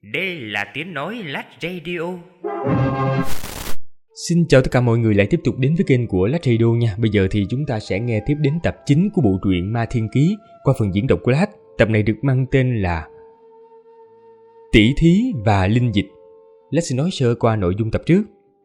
Đây là tiếng nói Lách Radio. Xin chào tất cả mọi người lại tiếp tục đến với kênh của Lách Radio nha. Bây giờ thì chúng ta sẽ nghe tiếp đến tập 9 của bộ truyện Ma Thiên Ký qua phần diễn đọc của Lách. Tập này được mang tên là Tỷ Thí và Linh Dịch. Lách sẽ nói sơ qua nội dung tập trước.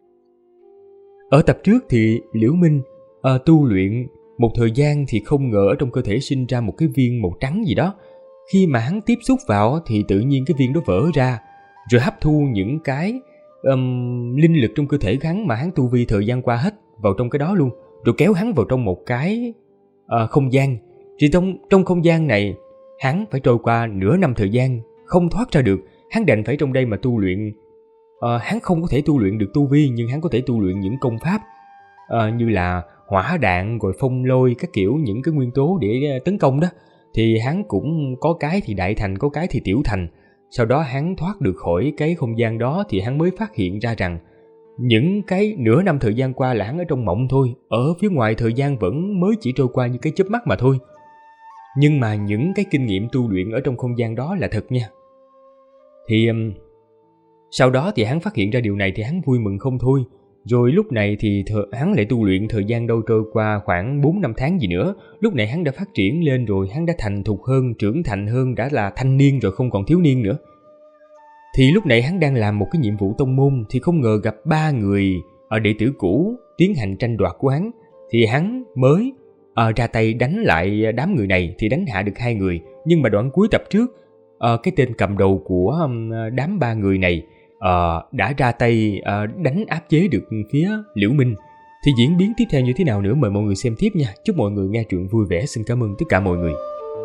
Ở tập trước thì Liễu Minh tu luyện một thời gian thì không ngờ ở trong cơ thể sinh ra một cái viên màu trắng gì đó. Khi mà hắn tiếp xúc vào thì tự nhiên cái viên đó vỡ ra, rồi hấp thu những cái linh lực trong cơ thể hắn mà hắn tu vi thời gian qua hết vào trong cái đó luôn, rồi kéo hắn vào trong một cái không gian. Thì trong không gian này hắn phải trôi qua nửa năm thời gian không thoát ra được. Hắn đành phải trong đây mà tu luyện. Hắn không có thể tu luyện được tu vi, nhưng hắn có thể tu luyện những công pháp như là hỏa đạn rồi phong lôi các kiểu, những cái nguyên tố để tấn công đó. Thì hắn cũng có cái thì đại thành, có cái thì tiểu thành. Sau đó hắn thoát được khỏi cái không gian đó thì hắn mới phát hiện ra rằng những cái nửa năm thời gian qua là hắn ở trong mộng thôi. Ở phía ngoài thời gian vẫn mới chỉ trôi qua như cái chớp mắt mà thôi. Nhưng mà những cái kinh nghiệm tu luyện ở trong không gian đó là thật nha. Thì sau đó thì hắn phát hiện ra điều này thì hắn vui mừng không thôi. Rồi lúc này thì hắn lại tu luyện thời gian đâu trôi qua khoảng 4-5 tháng gì nữa. Lúc này hắn đã phát triển lên rồi, hắn đã thành thục hơn, trưởng thành hơn, đã là thanh niên rồi, không còn thiếu niên nữa. Thì lúc này hắn đang làm một cái nhiệm vụ tông môn thì không ngờ gặp 3 người ở đệ tử cũ tiến hành tranh đoạt của hắn. Thì hắn mới ra tay đánh lại đám người này thì đánh hạ được 2 người. Nhưng mà đoạn cuối tập trước, cái tên cầm đầu của đám 3 người này đã ra tay đánh áp chế được phía Liễu Minh. Thì diễn biến tiếp theo như thế nào nữa mời mọi người xem tiếp nha. Chúc mọi người nghe truyện vui vẻ. Xin cảm ơn tất cả mọi người.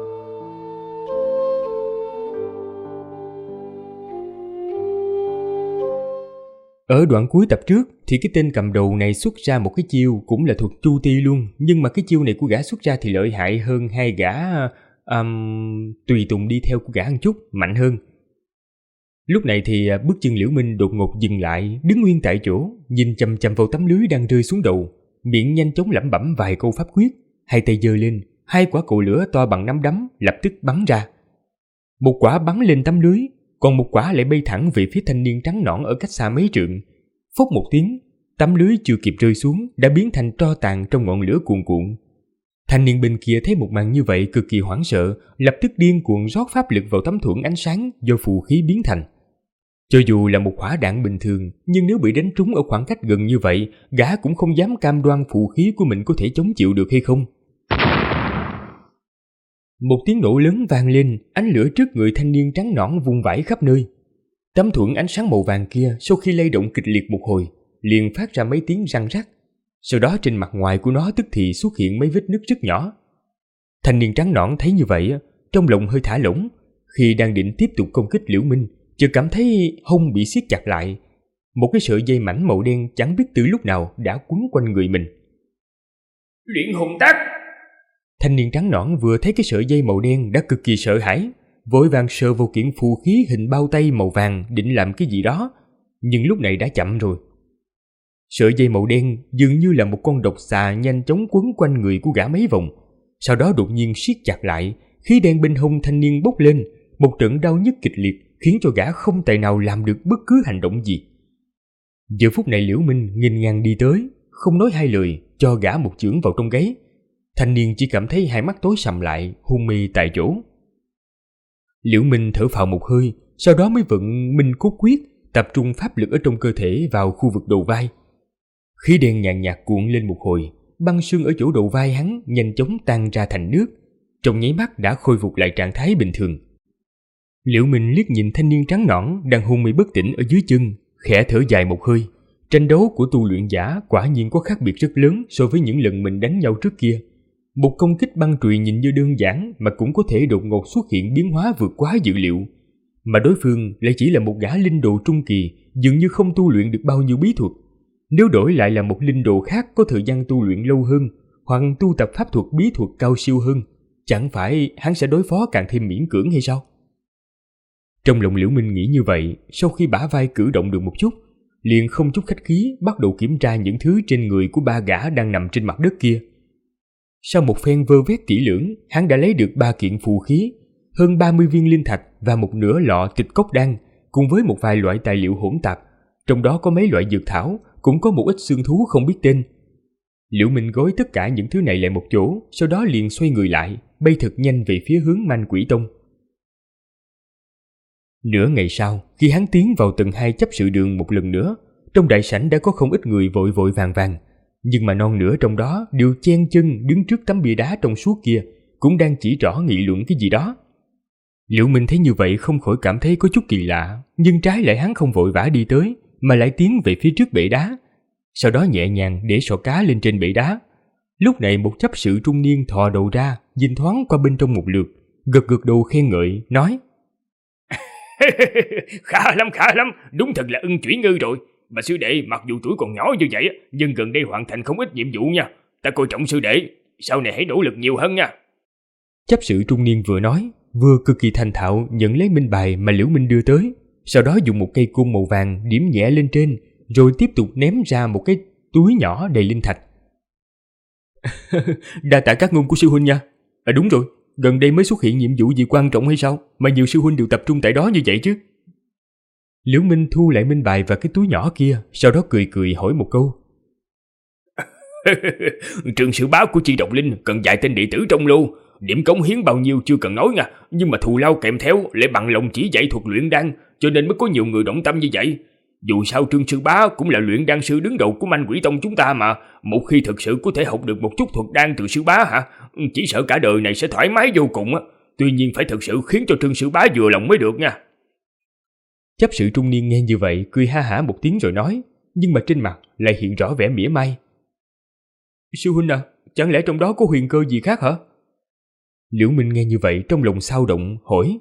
Ở đoạn cuối tập trước thì cái tên cầm đầu này xuất ra một cái chiêu cũng là thuật Chu Ti luôn. Nhưng mà cái chiêu này của gã xuất ra thì lợi hại hơn hai gã tùy tùng đi theo của gã một chút, mạnh hơn. Lúc này thì bước chân Liễu Minh đột ngột dừng lại, đứng nguyên tại chỗ, nhìn chằm chằm vào tấm lưới đang rơi xuống đầu, miệng nhanh chóng lẩm bẩm vài câu pháp quyết, hai tay giơ lên, 2 quả cầu lửa to bằng nắm đấm lập tức bắn ra. Một quả bắn lên tấm lưới, còn một quả lại bay thẳng về phía thanh niên trắng nõn ở cách xa mấy trượng. Phốc một tiếng, tấm lưới chưa kịp rơi xuống đã biến thành tro tàn trong ngọn lửa cuồn cuộn. Thanh niên bên kia thấy một màn như vậy cực kỳ hoảng sợ, lập tức điên cuồng rót pháp lực vào tấm thuẫn ánh sáng do phù khí biến thành. Cho dù là một hỏa đạn bình thường, nhưng nếu bị đánh trúng ở khoảng cách gần như vậy, gã cũng không dám cam đoan phù khí của mình có thể chống chịu được hay không. Một tiếng nổ lớn vang lên, ánh lửa trước người thanh niên trắng nõn vung vãi khắp nơi. Tấm thuẫn ánh sáng màu vàng kia sau khi lay động kịch liệt một hồi, liền phát ra mấy tiếng răng rắc. Sau đó trên mặt ngoài của nó tức thì xuất hiện mấy vết nứt rất nhỏ. Thanh niên trắng nõn thấy như vậy, trong lòng hơi thả lỏng. Khi đang định tiếp tục công kích Liễu Minh, chợt cảm thấy hông bị siết chặt lại. Một cái sợi dây mảnh màu đen chẳng biết từ lúc nào đã quấn quanh người mình. Luyện hồn tác. Thanh niên trắng nõn vừa thấy cái sợi dây màu đen đã cực kỳ sợ hãi, vội vàng sờ vào kiện phù khí hình bao tay màu vàng định làm cái gì đó, nhưng lúc này đã chậm rồi. Sợi dây màu đen dường như là một con độc xà nhanh chóng quấn quanh người của gã mấy vòng, sau đó đột nhiên siết chặt lại, khí đen bên hông thanh niên bốc lên, một trận đau nhức kịch liệt khiến cho gã không tài nào làm được bất cứ hành động gì. Giờ phút này Liễu Minh nghênh ngang đi tới, không nói hai lời, cho gã một chưởng vào trong gáy. Thanh niên chỉ cảm thấy hai mắt tối sầm lại, hôn mê tại chỗ. Liễu Minh thở phào một hơi, sau đó mới vận Minh Cốt Quyết, tập trung pháp lực ở trong cơ thể vào khu vực đầu vai. Khí đen nhàn nhạt cuộn lên một hồi, băng xương ở chỗ đầu vai hắn nhanh chóng tan ra thành nước, trong nháy mắt đã khôi phục lại trạng thái bình thường. Liễu Minh liếc nhìn thanh niên trắng nõn đang hôn mê bất tỉnh ở dưới chân, khẽ thở dài một hơi. Tranh đấu của tu luyện giả quả nhiên có khác biệt rất lớn so với những lần mình đánh nhau trước kia. Một công kích băng chùy nhìn như đơn giản mà cũng có thể đột ngột xuất hiện biến hóa vượt quá dự liệu. Mà đối phương lại chỉ là một gã linh đồ trung kỳ, dường như không tu luyện được bao nhiêu bí thuật. Nếu đổi lại là một linh đồ khác có thời gian tu luyện lâu hơn, hoặc tu tập pháp thuật bí thuật cao siêu hơn, chẳng phải hắn sẽ đối phó càng thêm miễn cưỡng hay sao? Trong lòng Liễu Minh nghĩ như vậy, sau khi bả vai cử động được một chút, liền không chút khách khí bắt đầu kiểm tra những thứ trên người của 3 gã đang nằm trên mặt đất kia. Sau một phen vơ vét kỹ lưỡng, hắn đã lấy được 3 kiện phù khí, hơn 30 viên linh thạch và một nửa lọ tịch cốc đan, cùng với một vài loại tài liệu hỗn tạp, trong đó có mấy loại dược thảo, cũng có một ít xương thú không biết tên. Liễu Minh gói tất cả những thứ này lại một chỗ, sau đó liền xoay người lại, bay thật nhanh về phía hướng Man Quỷ Tông. Nửa ngày sau, khi hắn tiến vào tầng 2 chấp sự đường một lần nữa, trong đại sảnh đã có không ít người vội vội vàng vàng, nhưng mà non nửa trong đó đều chen chân đứng trước tấm bia đá trong suốt kia, cũng đang chỉ trỏ nghị luận cái gì đó. Liễu Minh thấy như vậy không khỏi cảm thấy có chút kỳ lạ, nhưng trái lại hắn không vội vã đi tới, mà lại tiến về phía trước bệ đá, sau đó nhẹ nhàng để sọ cá lên trên bệ đá. Lúc này một chấp sự trung niên thò đầu ra, nhìn thoáng qua bên trong một lượt, gật gật đầu khen ngợi, nói: khá lắm, đúng thật là ưng chuyển ngư rồi. Mà sư đệ mặc dù tuổi còn nhỏ như vậy, nhưng gần đây hoàn thành không ít nhiệm vụ nha. Ta coi trọng sư đệ, sau này hãy nỗ lực nhiều hơn nha. Chấp sự trung niên vừa nói, vừa cực kỳ thành thạo nhận lấy minh bài mà Liễu Minh đưa tới, sau đó dùng một cây côn màu vàng điểm nhẹ lên trên, rồi tiếp tục ném ra một cái túi nhỏ đầy linh thạch. Đa tạ các ngôn của sư huynh nha. Đúng rồi, gần đây mới xuất hiện nhiệm vụ gì quan trọng hay sao mà nhiều sư huynh đều tập trung tại đó như vậy chứ? Liễu Minh thu lại minh bài và cái túi nhỏ kia, sau đó cười cười hỏi một câu. Trường sư bá của Chi Độc Linh cần vài tên đệ tử trong lô, điểm cống hiến bao nhiêu chưa cần nói nha, nhưng mà thù lao kèm theo lại bằng lòng chỉ dạy thuật luyện đan, cho nên mới có nhiều người động tâm như vậy. Dù sao Trương sư bá cũng là luyện đan sư đứng đầu của Man Quỷ Tông chúng ta mà, một khi thực sự có thể học được một chút thuật đan từ sư bá hả, chỉ sợ cả đời này sẽ thoải mái vô cùng á. Tuy nhiên phải thực sự khiến cho Trương sư bá vừa lòng mới được nha. Chấp sự trung niên nghe như vậy cười ha hả một tiếng rồi nói, nhưng mà trên mặt lại hiện rõ vẻ mỉa mai. Sư huynh à, chẳng lẽ trong đó có huyền cơ gì khác hả? Liễu Minh nghe như vậy trong lòng xao động, hỏi.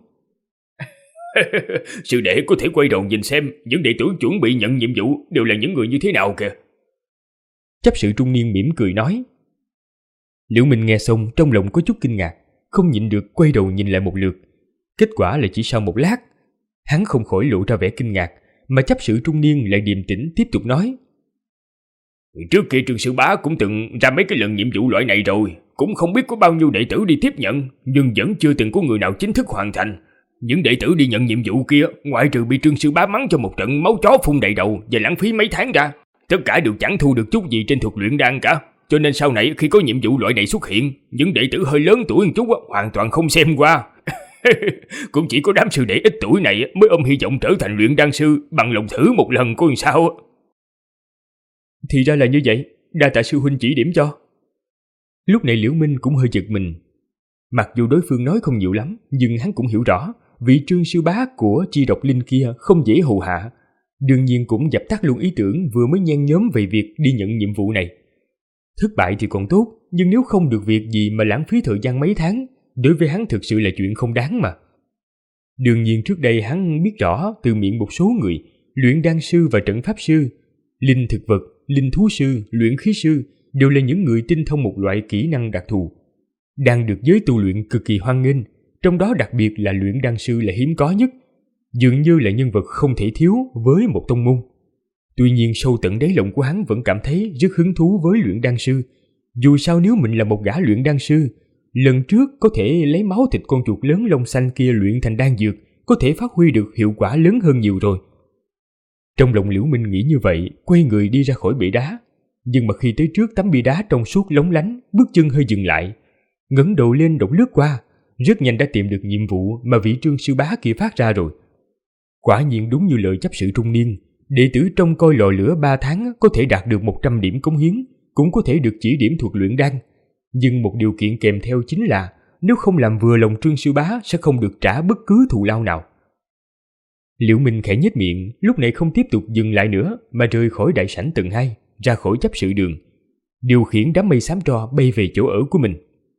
Sư đệ có thể quay đầu nhìn xem những đệ tử chuẩn bị nhận nhiệm vụ đều là những người như thế nào kìa. Chấp sự trung niên mỉm cười nói. Liễu Minh nghe xong trong lòng có chút kinh ngạc, không nhịn được quay đầu nhìn lại một lượt. Kết quả là chỉ sau một lát, hắn không khỏi lộ ra vẻ kinh ngạc, mà chấp sự trung niên lại điềm tĩnh tiếp tục nói. Trước kia Trương sư bá cũng từng ra mấy cái lần nhiệm vụ loại này rồi, cũng không biết có bao nhiêu đệ tử đi tiếp nhận, nhưng vẫn chưa từng có người nào chính thức hoàn thành. Những đệ tử đi nhận nhiệm vụ kia, ngoại trừ bị Trương sư bá mắng cho một trận máu chó phun đầy đầu và lãng phí mấy tháng ra, tất cả đều chẳng thu được chút gì trên thuật luyện đan cả. Cho nên sau này khi có nhiệm vụ loại này xuất hiện, những đệ tử hơi lớn tuổi một chút hoàn toàn không xem qua. Cũng chỉ có đám sư đệ ít tuổi này mới ôm hy vọng trở thành luyện đan sư, bằng lòng thử một lần coi sao. Thì ra là như vậy, đa tạ sư huynh chỉ điểm cho. Lúc này Liễu Minh cũng hơi giật mình. Mặc dù đối phương nói không nhiều lắm, nhưng hắn cũng hiểu rõ vị Trương sư bá của Chi Độc Linh kia không dễ hù hạ. Đương nhiên cũng dập tắt luôn ý tưởng vừa mới nhen nhóm về việc đi nhận nhiệm vụ này. Thất bại thì còn tốt, nhưng nếu không được việc gì mà lãng phí thời gian mấy tháng, đối với hắn thực sự là chuyện không đáng mà. Đương nhiên trước đây hắn biết rõ từ miệng một số người, luyện đan sư và trận pháp sư, linh thực vật, linh thú sư, luyện khí sư đều là những người tinh thông một loại kỹ năng đặc thù, đang được giới tu luyện cực kỳ hoan nghênh, trong đó đặc biệt là luyện đan sư là hiếm có nhất, dường như là nhân vật không thể thiếu với một tông môn. Tuy nhiên sâu tận đáy lòng của hắn vẫn cảm thấy rất hứng thú với luyện đan sư. Dù sao nếu mình là một gã luyện đan sư, lần trước có thể lấy máu thịt con chuột lớn lông xanh kia luyện thành đan dược, có thể phát huy được hiệu quả lớn hơn nhiều rồi. Trong lòng Liễu Minh nghĩ như vậy, quay người đi ra khỏi bể đá. Nhưng mà khi tới trước tấm bia đá trong suốt lóng lánh, bước chân hơi dừng lại, ngẩng đầu lên đọc lướt qua, rất nhanh đã tìm được nhiệm vụ mà vị Trương sư bá kia phát ra rồi. Quả nhiên đúng như lời chấp sự trung niên, đệ tử trông coi lò lửa 3 tháng có thể đạt được 100 điểm cống hiến, cũng có thể được chỉ điểm thuật luyện đan. Nhưng một điều kiện kèm theo chính là nếu không làm vừa lòng Trương sư bá sẽ không được trả bất cứ thù lao nào. Liễu Minh khẽ nhếch miệng, lúc này không tiếp tục dừng lại nữa mà rời khỏi đại sảnh tầng 2, ra khỏi chấp sự đường, điều khiển đám mây xám tro bay về chỗ ở của mình.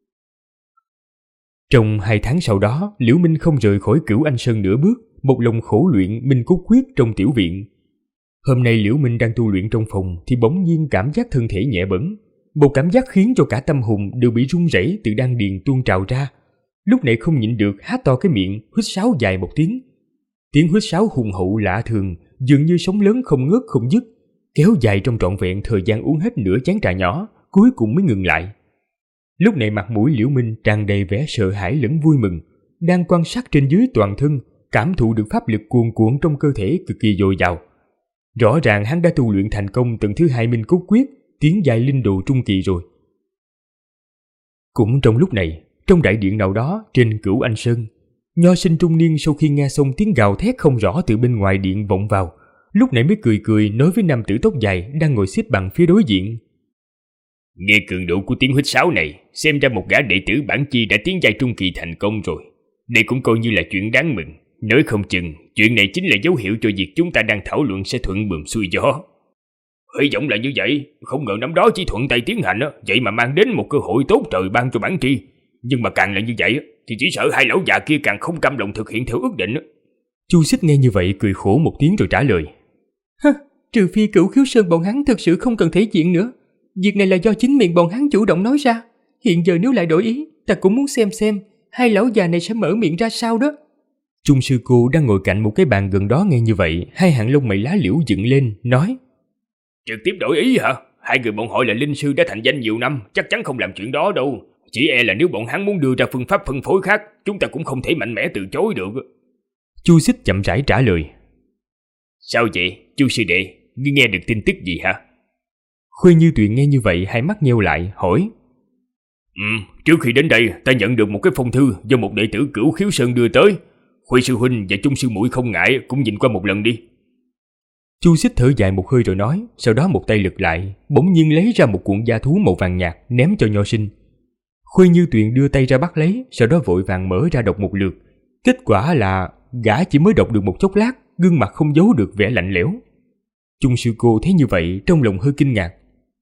Trong 2 tháng sau đó, Liễu Minh không rời khỏi Cửu Anh Sơn nửa bước, một lòng khổ luyện Minh Cốt Quyết trong tiểu viện. Hôm nay Liễu Minh đang tu luyện trong phòng thì bỗng nhiên cảm giác thân thể nhẹ bẫng, một cảm giác khiến cho cả tâm hồn đều bị run rẩy từ đan điền tuôn trào ra. Lúc này không nhịn được há to cái miệng, huýt sáo dài một tiếng. Tiếng huýt sáo hùng hậu lạ thường, dường như sóng lớn không ngớt không dứt, kéo dài trong trọn vẹn thời gian uống hết nửa chén trà nhỏ, cuối cùng mới ngừng lại. Lúc này mặt mũi Liễu Minh tràn đầy vẻ sợ hãi lẫn vui mừng, đang quan sát trên dưới toàn thân, cảm thụ được pháp lực cuồn cuộn trong cơ thể cực kỳ dồi dào. Rõ ràng hắn đã tu luyện thành công tầng thứ 2 Minh Cốt Quyết, tiến giai linh đồ trung kỳ rồi. Cũng trong lúc này, trong đại điện nào đó trên Cửu Anh Sơn, nho sinh trung niên sau khi nghe xong tiếng gào thét không rõ từ bên ngoài điện vọng vào, lúc nãy mới cười cười nói với nam tử tóc dài đang ngồi xếp bằng phía đối diện. Nghe cường độ của tiếng huýt sáo này, xem ra một gã đệ tử bản chi đã tiến giai trung kỳ thành công rồi. Đây cũng coi như là chuyện đáng mừng. Nói không chừng, chuyện này chính là dấu hiệu cho việc chúng ta đang thảo luận sẽ thuận buồm xuôi gió. Hy vọng là như vậy, không ngờ năm đó chỉ thuận tay tiến hành, vậy mà mang đến một cơ hội tốt trời ban cho bản chi. Nhưng mà càng là như vậy, thì chỉ sợ hai lão già kia càng không cam lòng thực hiện theo ước định. Chu Xích nghe như vậy cười khổ một tiếng rồi trả lời. Trừ phi Cửu Khiếu Sơn bọn hắn thực sự không cần thể diện nữa. Việc này là do chính miệng bọn hắn chủ động nói ra. Hiện giờ nếu lại đổi ý, ta cũng muốn xem hai lão già này sẽ mở miệng ra sao đó. Trung sư cô đang ngồi cạnh một cái bàn gần đó nghe như vậy, hai hàng lông mày lá liễu dựng lên, nói: Trực tiếp đổi ý hả? Hai người bọn họ là linh sư đã thành danh nhiều năm, chắc chắn không làm chuyện đó đâu. Chỉ e là nếu bọn hắn muốn đưa ra phương pháp phân phối khác, chúng ta cũng không thể mạnh mẽ từ chối được. Chu Xích chậm rãi trả lời. Sao vậy, Chu sư đệ, ngươi nghe được tin tức gì hả? Khuê Như Tuyền nghe như vậy hai mắt nheo lại, hỏi: Trước khi đến đây, ta nhận được một cái phong thư do một đệ tử Cửu Khiếu Sơn đưa tới. Khuê sư huynh và Trung sư muội không ngại, cũng nhìn qua một lần đi. Chu Xích thở dài một hơi rồi nói, sau đó một tay lật lại, bỗng nhiên lấy ra một cuộn da thú màu vàng nhạt ném cho nho sinh. Khuê Như Tuyền đưa tay ra bắt lấy, sau đó vội vàng mở ra đọc một lượt. Kết quả là gã chỉ mới đọc được một chốc lát, gương mặt không giấu được vẻ lạnh lẽo. Trung sư cô thấy như vậy trong lòng hơi kinh ngạc.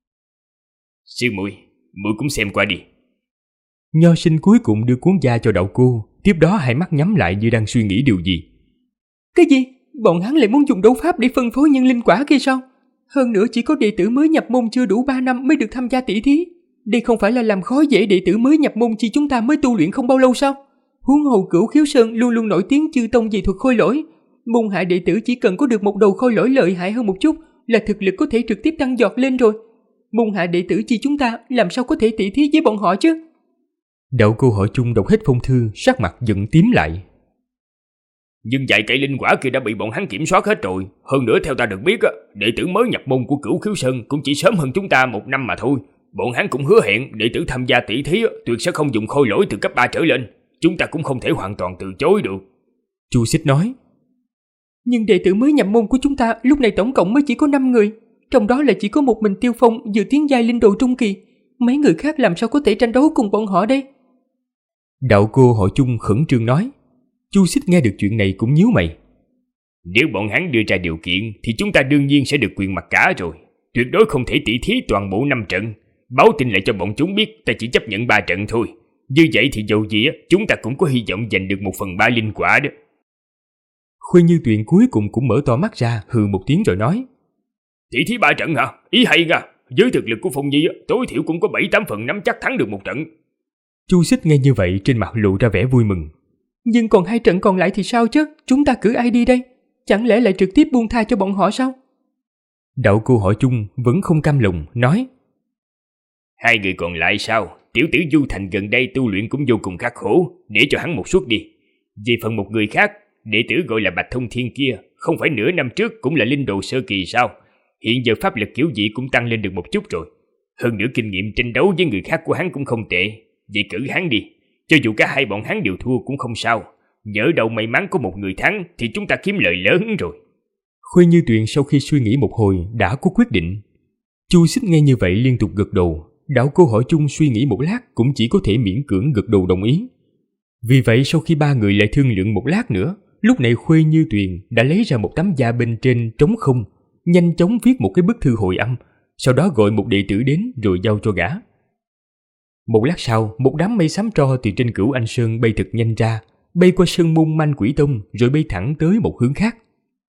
Sư muội cũng xem qua đi. Nho sinh cuối cùng đưa cuốn da cho đạo cô, tiếp đó hai mắt nhắm lại như đang suy nghĩ điều gì. Cái gì? Bọn hắn lại muốn dùng đấu pháp để phân phối nhân linh quả kia sao? Hơn nữa chỉ có đệ tử mới nhập môn chưa đủ 3 năm mới được tham gia tỷ thí. Đây không phải là làm khó dễ đệ tử mới nhập môn chi chúng ta mới tu luyện không bao lâu sao? Huống hồ Cửu Khiếu Sơn luôn luôn nổi tiếng chư tông dị thuật khôi lỗi. Môn hạ đệ tử chỉ cần có được một đầu khôi lỗi lợi hại hơn một chút là thực lực có thể trực tiếp tăng giọt lên rồi. Môn hạ đệ tử chi chúng ta làm sao có thể tỷ thí với bọn họ chứ? Đạo cô Hội Chung đọc hết phong thư, sắc mặt giận tím lại. Nhưng vài cây linh quả kia đã bị bọn hắn kiểm soát hết rồi. Hơn nữa theo ta được biết, đệ tử mới nhập môn của Cửu Khiếu Sơn cũng chỉ sớm hơn chúng ta 1 năm mà thôi. Bọn hắn cũng hứa hẹn đệ tử tham gia tỷ thí tuyệt sẽ không dùng khôi lỗi từ cấp 3 trở lên. Chúng ta cũng không thể hoàn toàn từ chối được. Chu Xích nói. Nhưng đệ tử mới nhập môn của chúng ta lúc này tổng cộng mới chỉ có 5 người. Trong đó là chỉ có một mình Tiêu Phong vừa tiến giai linh đồ trung kỳ. Mấy người khác làm sao có thể tranh đấu cùng bọn họ đây? Đạo cô Hội Chung khẩn trương nói. Chu Xích nghe được chuyện này cũng nhíu mày. Nếu bọn hắn đưa ra điều kiện thì chúng ta đương nhiên sẽ được quyền mặc cả rồi. Tuyệt đối không thể tỷ thí toàn bộ 5 trận. Báo tin lại cho bọn chúng biết ta chỉ chấp nhận 3 trận thôi. Như vậy thì dầu gì chúng ta cũng có hy vọng giành được 1/3 linh quả đó. Khuê Như Tuyền cuối cùng cũng mở to mắt ra, hừ một tiếng rồi nói. Tỷ thí 3 trận hả? Ý hay nha. Với thực lực của Phong Nhi tối thiểu cũng có 7-8 phần nắm chắc thắng được 1 trận. Chu Xích nghe như vậy trên mặt lộ ra vẻ vui mừng. Nhưng còn 2 trận còn lại thì sao chứ? Chúng ta cử ai đi đây? Chẳng lẽ lại trực tiếp buông tha cho bọn họ sao? Đạo cô Hội Chung vẫn không cam lòng, nói. 2 người còn lại sao? Tiểu tử Du Thành gần đây tu luyện cũng vô cùng khắc khổ, để cho hắn một suất đi. Về phần một người khác, đệ tử gọi là Bạch Thông Thiên kia, không phải nửa năm trước cũng là linh đồ sơ kỳ sao? Hiện giờ pháp lực kiểu gì cũng tăng lên được một chút rồi. Hơn nữa kinh nghiệm tranh đấu với người khác của hắn cũng không tệ. Vậy cử hắn đi. Cho dù cả hai bọn hắn đều thua cũng không sao. Nhỡ đầu may mắn có một người thắng thì chúng ta kiếm lợi lớn rồi. Khuê Như Tuyền sau khi suy nghĩ một hồi đã có quyết định. Chu Xích nghe như vậy liên tục gật đầu. Đạo cô Hội Chung suy nghĩ một lát cũng chỉ có thể miễn cưỡng gật đầu đồng ý. Vì vậy sau khi 3 người lại thương lượng một lát nữa, lúc này Khuê Như Tuyền đã lấy ra một tấm da bên trên trống không, nhanh chóng viết một cái bức thư hồi âm, sau đó gọi một đệ tử đến rồi giao cho gã. Một lát sau, một đám mây xám tro từ trên Cửu Anh Sơn bay thật nhanh ra, bay qua sơn môn Manh Quỷ Tông rồi bay thẳng tới một hướng khác.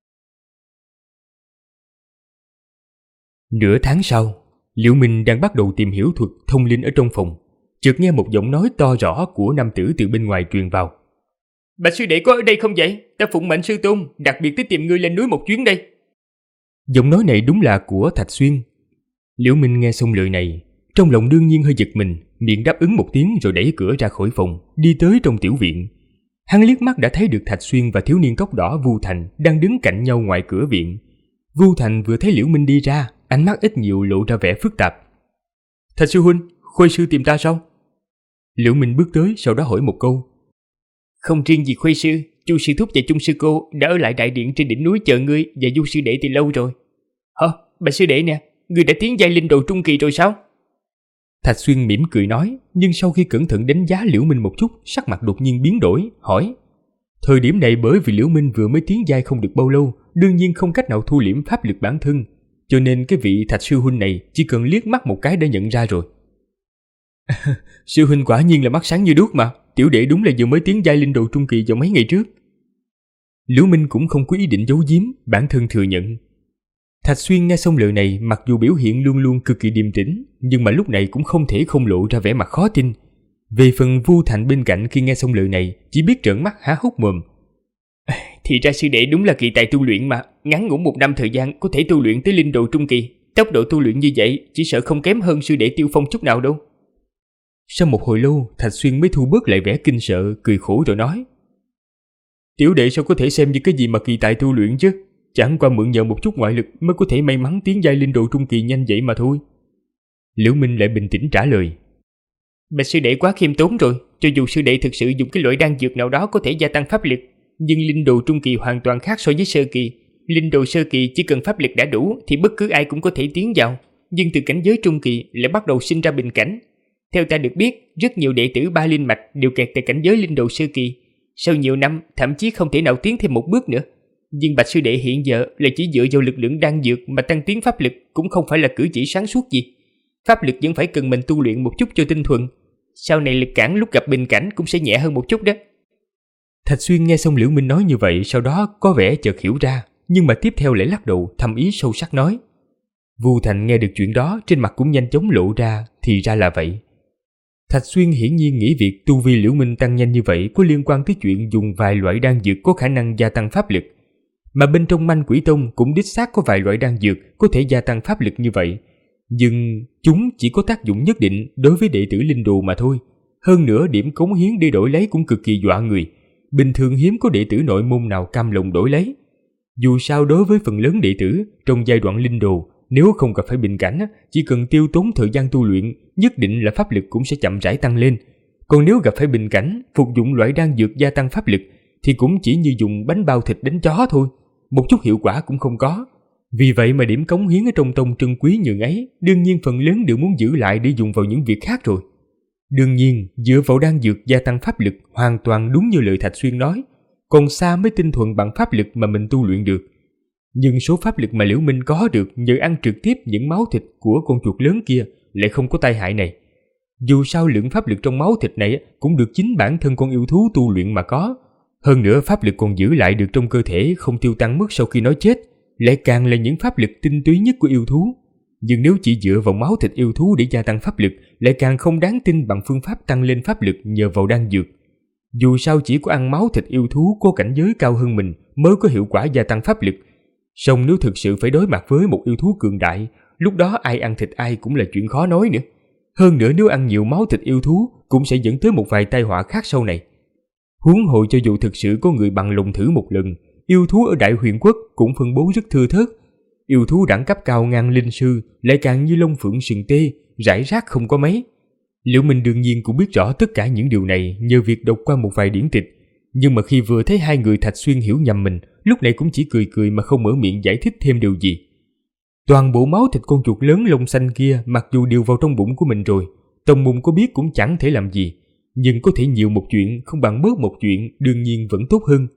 Nửa tháng sau, Liễu Minh đang bắt đầu tìm hiểu thuật thông linh ở trong phòng, chợt nghe một giọng nói to rõ của nam tử từ bên ngoài truyền vào. Bạch sư đệ có ở đây không vậy? Ta phụng mệnh sư tôn, đặc biệt tới tìm ngươi lên núi một chuyến đây. Giọng nói này đúng là của Thạch Xuyên. Liễu Minh nghe xong lời này, trong lòng đương nhiên hơi giật mình, miệng đáp ứng một tiếng rồi đẩy cửa ra khỏi phòng, đi tới trong tiểu viện. Hắn liếc mắt đã thấy được Thạch Xuyên và thiếu niên tóc đỏ Vu Thành đang đứng cạnh nhau ngoài cửa viện. Vu Thành vừa thấy Liễu Minh đi ra, ánh mắt ít nhiều lộ ra vẻ phức tạp. Thạch sư huynh, Khuê sư tìm ta sao? Liễu Minh bước tới, sau đó hỏi một câu. Không riêng gì Khuê sư, Chu sư thúc và Chung sư cô đã ở lại đại điện trên đỉnh núi chờ ngươi và Du sư đệ từ lâu rồi. Hả, bà sư đệ nè, ngươi đã tiến giai linh đồ trung kỳ rồi sao? Thạch Xuyên mỉm cười nói, nhưng sau khi cẩn thận đánh giá Liễu Minh một chút, sắc mặt đột nhiên biến đổi, hỏi. Thời điểm này bởi vì Liễu Minh vừa mới tiến giai không được bao lâu, đương nhiên không cách nào thu liễm pháp lực bản thân, cho nên cái vị Thạch sư huynh này chỉ cần liếc mắt một cái đã nhận ra rồi. Sư huynh quả nhiên là mắt sáng như đuốc mà, tiểu đệ đúng là vừa mới tiến giai linh đồ trung kỳ vào mấy ngày trước. Liễu Minh cũng không có ý định giấu giếm, bản thân thừa nhận. Thạch Xuyên nghe xong lời này, mặc dù biểu hiện luôn luôn cực kỳ điềm tĩnh, nhưng mà lúc này cũng không thể không lộ ra vẻ mặt khó tin. Về phần Vu Thành bên cạnh khi nghe xong lời này, chỉ biết trợn mắt há hốc mồm. Thì ra sư đệ đúng là kỳ tài tu luyện mà, ngắn ngủn 1 năm thời gian có thể tu luyện tới linh đồ trung kỳ. Tốc độ tu luyện như vậy chỉ sợ không kém hơn sư đệ Tiêu Phong chút nào đâu. Sau một hồi lâu, Thạch Xuyên mới thu bớt lại vẻ kinh sợ, cười khổ rồi nói. Tiểu đệ sao có thể xem như cái gì mà kỳ tài tu luyện chứ? Chẳng qua mượn nhờ một chút ngoại lực mới có thể may mắn tiến giai linh đồ trung kỳ nhanh vậy mà thôi. Liễu Minh lại bình tĩnh trả lời. Bạch sư đệ quá khiêm tốn rồi, cho dù sư đệ thực sự dùng cái loại đan dược nào đó có thể gia tăng pháp lực, nhưng linh đồ trung kỳ hoàn toàn khác so với sơ kỳ. Linh đồ sơ kỳ chỉ cần pháp lực đã đủ thì bất cứ ai cũng có thể tiến vào, nhưng từ cảnh giới trung kỳ lại bắt đầu sinh ra bình cảnh. Theo ta được biết, rất nhiều đệ tử ba linh mạch đều kẹt tại cảnh giới linh đồ sơ kỳ, sau nhiều năm thậm chí không thể nào tiến thêm một bước nữa. Nhưng Bạch sư đệ hiện giờ lại chỉ dựa vào lực lượng đan dược mà tăng tiến pháp lực cũng không phải là cử chỉ sáng suốt gì. Pháp lực vẫn phải cần mình tu luyện một chút cho tinh thuần, sau này lực cản lúc gặp bình cảnh cũng sẽ nhẹ hơn một chút đó. Thạch Xuyên nghe xong Liễu Minh nói như vậy, sau đó có vẻ chợt hiểu ra, nhưng mà tiếp theo lại lắc đầu, thầm ý sâu sắc nói. Vu Thành nghe được chuyện đó, trên mặt cũng nhanh chóng lộ ra, thì ra là vậy. Thạch Xuyên hiển nhiên nghĩ việc tu vi Liễu Minh tăng nhanh như vậy có liên quan tới chuyện dùng vài loại đan dược có khả năng gia tăng pháp lực. Mà bên trong Manh Quỷ Tông cũng đích xác có vài loại đan dược có thể gia tăng pháp lực như vậy, nhưng chúng chỉ có tác dụng nhất định đối với đệ tử linh đồ mà thôi. Hơn nữa điểm cống hiến để đổi lấy cũng cực kỳ dọa người, bình thường hiếm có đệ tử nội môn nào cam lòng đổi lấy. Dù sao đối với phần lớn đệ tử trong giai đoạn linh đồ, nếu không gặp phải bình cảnh, chỉ cần tiêu tốn thời gian tu luyện, nhất định là pháp lực cũng sẽ chậm rãi tăng lên. Còn nếu gặp phải bình cảnh, phục dụng loại đan dược gia tăng pháp lực thì cũng chỉ như dùng bánh bao thịt đánh chó thôi, một chút hiệu quả cũng không có. Vì vậy mà điểm cống hiến ở trong tông trân quý nhường ấy, đương nhiên phần lớn đều muốn giữ lại để dùng vào những việc khác rồi. Đương nhiên, dựa vào đan dược gia tăng pháp lực hoàn toàn đúng như lời Thạch Xuyên nói, còn xa mới tinh thuần bằng pháp lực mà mình tu luyện được. Nhưng số pháp lực mà Liễu Minh có được nhờ ăn trực tiếp những máu thịt của con chuột lớn kia lại không có tai hại này. Dù sao lượng pháp lực trong máu thịt này cũng được chính bản thân con yêu thú tu luyện mà có. Hơn nữa pháp lực còn giữ lại được trong cơ thể, không tiêu tăng mất sau khi nó chết, lại càng là những pháp lực tinh túy nhất của yêu thú. Nhưng nếu chỉ dựa vào máu thịt yêu thú để gia tăng pháp lực, lại càng không đáng tin bằng phương pháp tăng lên pháp lực nhờ vào đan dược. Dù sao chỉ có ăn máu thịt yêu thú có cảnh giới cao hơn mình mới có hiệu quả gia tăng pháp lực. Song nếu thực sự phải đối mặt với một yêu thú cường đại, lúc đó ai ăn thịt ai cũng là chuyện khó nói nữa. Hơn nữa nếu ăn nhiều máu thịt yêu thú cũng sẽ dẫn tới một vài tai họa khác sau này. Huống hồ cho dù thực sự có người bằng lòng thử một lần, yêu thú ở Đại Huyền Quốc cũng phân bố rất thưa thớt. Yêu thú đẳng cấp cao ngang linh sư lại càng như lông phượng sừng tê, rải rác không có mấy. Liễu Minh đương nhiên cũng biết rõ tất cả những điều này nhờ việc đọc qua một vài điển tịch, nhưng mà khi vừa thấy hai người Thạch Xuyên hiểu nhầm mình, lúc này cũng chỉ cười cười mà không mở miệng giải thích thêm điều gì. Toàn bộ máu thịt con chuột lớn lông xanh kia mặc dù đều vào trong bụng của mình rồi, tông môn có biết cũng chẳng thể làm gì, nhưng có thể nhiều một chuyện không bằng bớt một chuyện đương nhiên vẫn tốt hơn.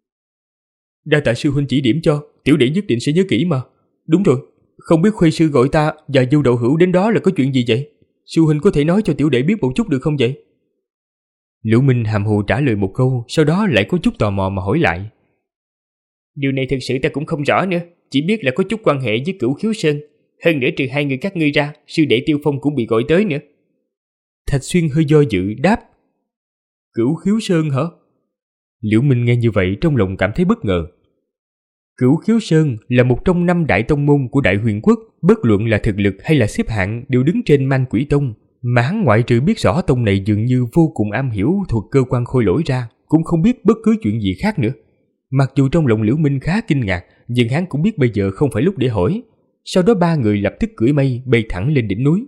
Đa tạ sư huynh chỉ điểm cho, tiểu đệ nhất định sẽ nhớ kỹ mà. Đúng rồi, không biết Khuê sư gọi ta và Du Đậu Hữu đến đó là có chuyện gì vậy? Sư huynh có thể nói cho tiểu đệ biết một chút được không vậy? Liễu Minh hàm hồ trả lời một câu, sau đó lại có chút tò mò mà hỏi lại. Điều này thực sự ta cũng không rõ nữa, chỉ biết là có chút quan hệ với Cửu Khiếu Sơn. Hơn nữa trừ hai người các ngươi ra, sư đệ Tiêu Phong cũng bị gọi tới nữa. Thạch Xuyên hơi do dự đáp. Cửu Khiếu Sơn hả? Liễu Minh nghe như vậy trong lòng cảm thấy bất ngờ. Cửu Khiếu Sơn là một trong 5 đại tông môn của Đại Huyền Quốc, bất luận là thực lực hay là xếp hạng đều đứng trên Manh Quỷ Tông, mà hắn ngoại trừ biết rõ tông này dường như vô cùng am hiểu thuật cơ quan khôi lỗi ra, cũng không biết bất cứ chuyện gì khác nữa. Mặc dù trong lòng Liễu Minh khá kinh ngạc, nhưng hắn cũng biết bây giờ không phải lúc để hỏi. Sau đó ba người lập tức cưỡi mây bay thẳng lên đỉnh núi.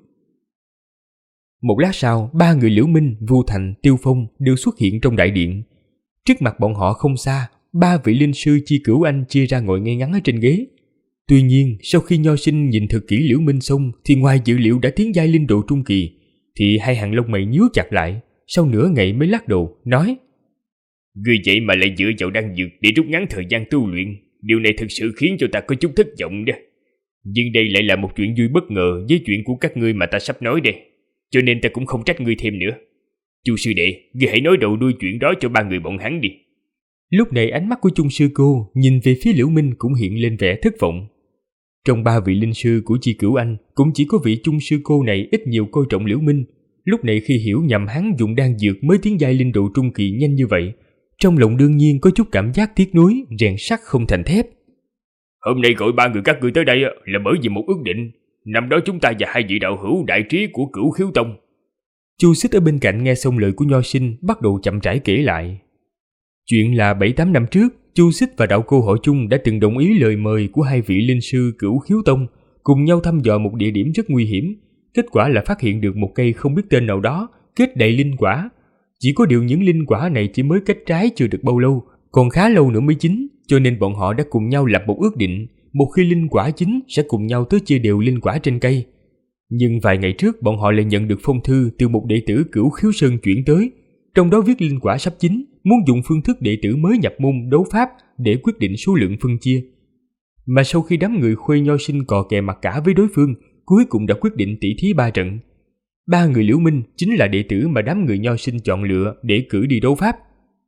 Một lát sau, ba người Liễu Minh, Vu Thành, Tiêu Phong đều xuất hiện trong đại điện. Trước mặt bọn họ không xa, ba vị linh sư Chi Cửu Anh chia ra ngồi ngay ngắn ở trên ghế. Tuy nhiên, sau khi Nho Sinh nhìn thật kỹ Liễu Minh xong, thì ngoài dự liệu đã tiến giai linh độ trung kỳ, thì hai hàng lông mày nhíu chặt lại. Sau nửa ngày mới lắc đầu, nói: Ngươi vậy mà lại dựa vào đan dược để rút ngắn thời gian tu luyện, điều này thực sự khiến cho ta có chút thất vọng đó. Nhưng đây lại là một chuyện vui bất ngờ với chuyện của các ngươi mà ta sắp nói đây, cho nên ta cũng không trách ngươi thêm nữa. Chu sư đệ, ngươi hãy nói đầu đuôi chuyện đó cho ba người bọn hắn đi. Lúc này ánh mắt của Chung sư cô nhìn về phía Liễu Minh cũng hiện lên vẻ thất vọng. Trong ba vị linh sư của Chi Cửu Anh, cũng chỉ có vị Chung sư cô này ít nhiều coi trọng Liễu Minh. Lúc này khi hiểu nhầm hắn dùng đan dược mới tiến giai linh độ trung kỳ nhanh như vậy, trong lòng đương nhiên có chút cảm giác tiếc nuối, rèn sắt không thành thép. Hôm nay gọi ba người các ngươi tới đây là bởi vì một ước định. Năm đó chúng ta và hai vị đạo hữu đại trí của Cửu Khiếu Tông. Chu Xích ở bên cạnh nghe xong lời của Nho Sinh, bắt đầu chậm rãi kể lại. Chuyện là 7-8 năm trước, Chu Xích và đạo cô họ Chung đã từng đồng ý lời mời của hai vị linh sư Cửu Khiếu Tông, cùng nhau thăm dò một địa điểm rất nguy hiểm. Kết quả là phát hiện được một cây không biết tên nào đó, kết đầy linh quả. Chỉ có điều những linh quả này chỉ mới kết trái chưa được bao lâu, còn khá lâu nữa mới chín, cho nên bọn họ đã cùng nhau lập một ước định, một khi linh quả chín sẽ cùng nhau tới chia đều linh quả trên cây. Nhưng vài ngày trước bọn họ lại nhận được phong thư từ một đệ tử Cửu Khiếu Sơn chuyển tới, trong đó viết linh quả sắp chín, muốn dùng phương thức đệ tử mới nhập môn đấu pháp để quyết định số lượng phân chia. Mà sau khi đám người Khuê Nho Sinh cò kè mặc cả với đối phương, cuối cùng đã quyết định tỷ thí 3 trận. Ba người Liễu Minh chính là đệ tử mà đám người Nho Sinh chọn lựa để cử đi đấu pháp.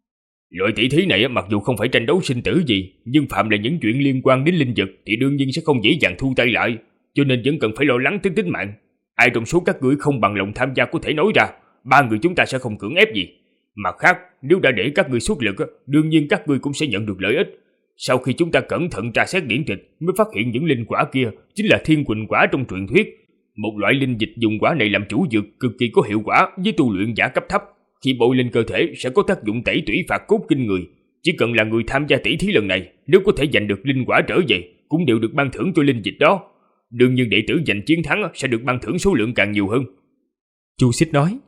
Loại tỷ thí này mặc dù không phải tranh đấu sinh tử gì, nhưng phạm là những chuyện liên quan đến linh vật thì đương nhiên sẽ không dễ dàng thu tay lại, cho nên vẫn cần phải lo lắng tới tính mạng. Ai trong số các ngươi không bằng lòng tham gia có thể nói ra, ba người chúng ta sẽ không cưỡng ép gì. Mặt khác, nếu đã để các ngươi xuất lực, đương nhiên các ngươi cũng sẽ nhận được lợi ích. Sau khi chúng ta cẩn thận tra xét điển tịch, mới phát hiện những linh quả kia chính là Thiên Quỳnh quả trong truyền thuyết, một loại linh dịch dùng quả này làm chủ dược, cực kỳ có hiệu quả với tu luyện giả cấp thấp. Khi bội lên cơ thể sẽ có tác dụng tẩy tủy phạt cốt kinh người. Chỉ cần là người tham gia tỷ thí lần này, nếu có thể giành được linh quả trở về, cũng đều được ban thưởng cho linh dịch đó. Đương nhiên đệ tử giành chiến thắng sẽ được ban thưởng số lượng càng nhiều hơn. Chu Xích nói: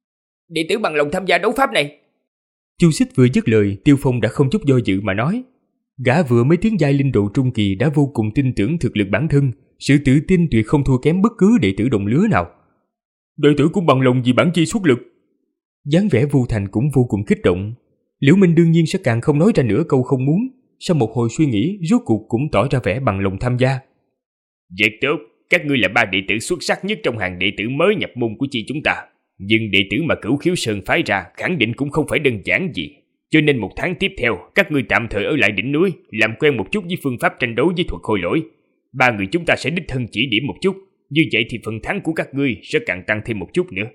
Đệ tử bằng lòng tham gia đấu pháp này. Chu Xích vừa dứt lời, Tiêu Phong đã không chút do dự mà nói. Gã vừa mới tiến giai linh độ trung kỳ đã vô cùng tin tưởng thực lực bản thân, sự tự tin tuyệt không thua kém bất cứ đệ tử đồng lứa nào. Đệ tử cũng bằng lòng vì bản chi xuất lực. Dáng vẻ Vu Thành cũng vô cùng kích động. Liễu Minh đương nhiên sẽ càng không nói ra nửa câu không muốn. Sau một hồi suy nghĩ, rốt cuộc cũng tỏ ra vẻ bằng lòng tham gia. Rất tốt, các ngươi là ba đệ tử xuất sắc nhất trong hàng đệ tử mới nhập môn của chi chúng ta. Nhưng đệ tử mà Cửu Khiếu Sơn phái ra khẳng định cũng không phải đơn giản gì. Cho nên 1 tháng tiếp theo, các ngươi tạm thời ở lại đỉnh núi, làm quen một chút với phương pháp tranh đấu với thuật khôi lỗi. Ba người chúng ta sẽ đích thân chỉ điểm một chút, như vậy thì phần thắng của các ngươi sẽ càng tăng thêm một chút nữa.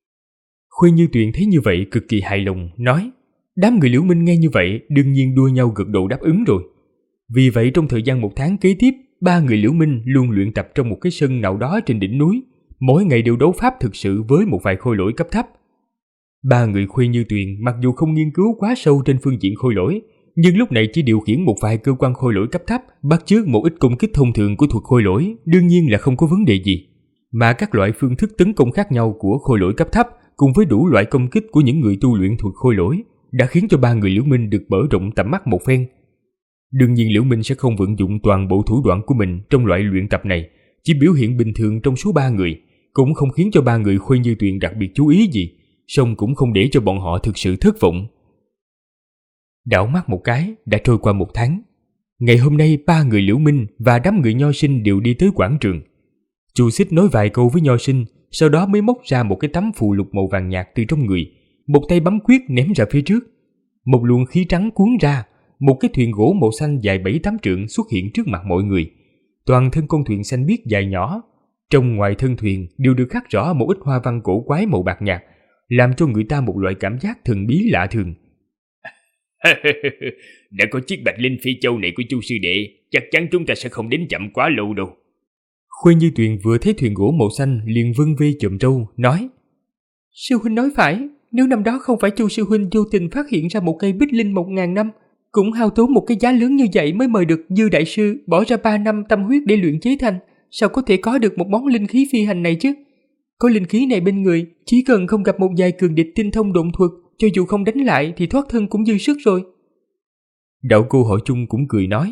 Khuê Như Tuyền thấy như vậy cực kỳ hài lòng, nói. Đám người Liễu Minh nghe như vậy đương nhiên đua nhau gật đầu đáp ứng rồi. Vì vậy trong thời gian 1 tháng kế tiếp, ba người Liễu Minh luôn luyện tập trong một cái sân nào đó trên đỉnh núi, mỗi ngày đều đấu pháp thực sự với một vài khôi lỗi cấp thấp. Ba người Khuê Như Tuyền mặc dù không nghiên cứu quá sâu trên phương diện khôi lỗi, nhưng lúc này chỉ điều khiển một vài cơ quan khôi lỗi cấp thấp, bắt chước một ít công kích thông thường của thuật khôi lỗi, đương nhiên là không có vấn đề gì. Mà các loại phương thức tấn công khác nhau của khôi lỗi cấp thấp cùng với đủ loại công kích của những người tu luyện thuật khôi lỗi đã khiến cho ba người Liễu Minh được mở rộng tầm mắt một phen. Đương nhiên Liễu Minh sẽ không vận dụng toàn bộ thủ đoạn của mình trong loại luyện tập này, chỉ biểu hiện bình thường trong số ba người, cũng không khiến cho ba người Khuê Như Tuyền đặc biệt chú ý gì, song cũng không để cho bọn họ thực sự thất vọng. Đảo mắt một cái, đã trôi qua 1 tháng. Ngày hôm nay ba người Liễu Minh và đám người Nho Sinh đều đi tới quảng trường. Chu Xích nói vài câu với Nho Sinh, sau đó mới móc ra một cái tấm phù lục màu vàng nhạt từ trong người, một tay bấm quyết ném ra phía trước. Một luồng khí trắng cuốn ra, một cái thuyền gỗ màu xanh dài 7-8 trượng xuất hiện trước mặt mọi người. Toàn thân con thuyền xanh biếc dài nhỏ, trong ngoài thân thuyền đều được khắc rõ một ít hoa văn cổ quái màu bạc nhạt, làm cho người ta một loại cảm giác thần bí lạ thường. Đã có chiếc Bạch Linh Phi Châu này của Chu sư đệ, chắc chắn chúng ta sẽ không đến chậm quá lâu đâu. Khuê Như Tuyền vừa thấy thuyền gỗ màu xanh liền vân vê chồm trâu, nói: Sư huynh nói phải, nếu năm đó không phải Chu sư huynh vô tình phát hiện ra một cây bích linh 1000 năm, cũng hao tốn một cái giá lớn như vậy mới mời được Dư đại sư bỏ ra 3 năm tâm huyết để luyện chế thành, sao có thể có được một món linh khí phi hành này chứ? Có linh khí này bên người, chỉ cần không gặp một vài cường địch tinh thông độn thuật, cho dù không đánh lại thì thoát thân cũng dư sức rồi. Đạo cô Hội Chung cũng cười nói.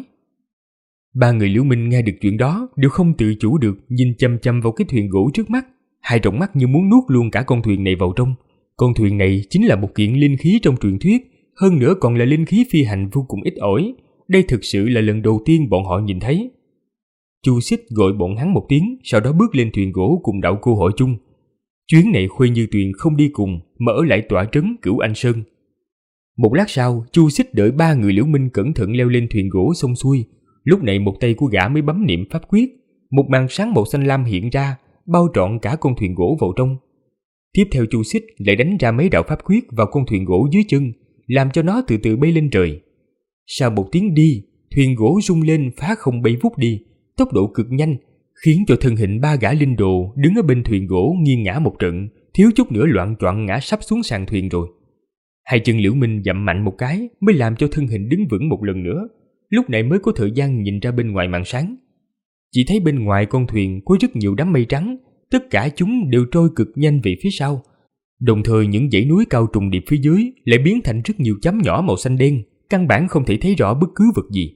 Ba người Liễu Minh nghe được chuyện đó đều không tự chủ được nhìn chăm chăm vào cái thuyền gỗ trước mắt, hai tròng mắt như muốn nuốt luôn cả con thuyền này vào trong. Con thuyền này chính là một kiện linh khí trong truyền thuyết, hơn nữa còn là linh khí phi hành vô cùng ít ỏi. Đây thực sự là lần đầu tiên bọn họ nhìn thấy. Chu Xích gọi bọn hắn một tiếng, sau đó bước lên thuyền gỗ cùng đạo cô Hội Chung. Chuyến này Khuê Như Tuyền không đi cùng mà ở lại tọa trấn Cửu Anh Sơn. Một lát sau, Chu Xích đợi ba người Liễu Minh cẩn thận leo lên thuyền gỗ xong xuôi. Lúc này một tay của gã mới bấm niệm pháp quyết, một màn sáng màu xanh lam hiện ra, bao trọn cả con thuyền gỗ vào trong. Tiếp theo Chu Xích lại đánh ra mấy đạo pháp quyết vào con thuyền gỗ dưới chân, làm cho nó từ từ bay lên trời. Sau một tiếng đi, thuyền gỗ rung lên phá không bay vút đi, tốc độ cực nhanh, khiến cho thân hình ba gã linh đồ đứng ở bên thuyền gỗ nghiêng ngã một trận, thiếu chút nữa loạng choạng ngã sắp xuống sàn thuyền rồi. Hai chân Liễu Minh dậm mạnh một cái mới làm cho thân hình đứng vững một lần nữa, lúc này mới có thời gian nhìn ra bên ngoài màn sáng. Chỉ thấy bên ngoài con thuyền có rất nhiều đám mây trắng, tất cả chúng đều trôi cực nhanh về phía sau. Đồng thời những dãy núi cao trùng điệp phía dưới lại biến thành rất nhiều chấm nhỏ màu xanh đen, căn bản không thể thấy rõ bất cứ vật gì.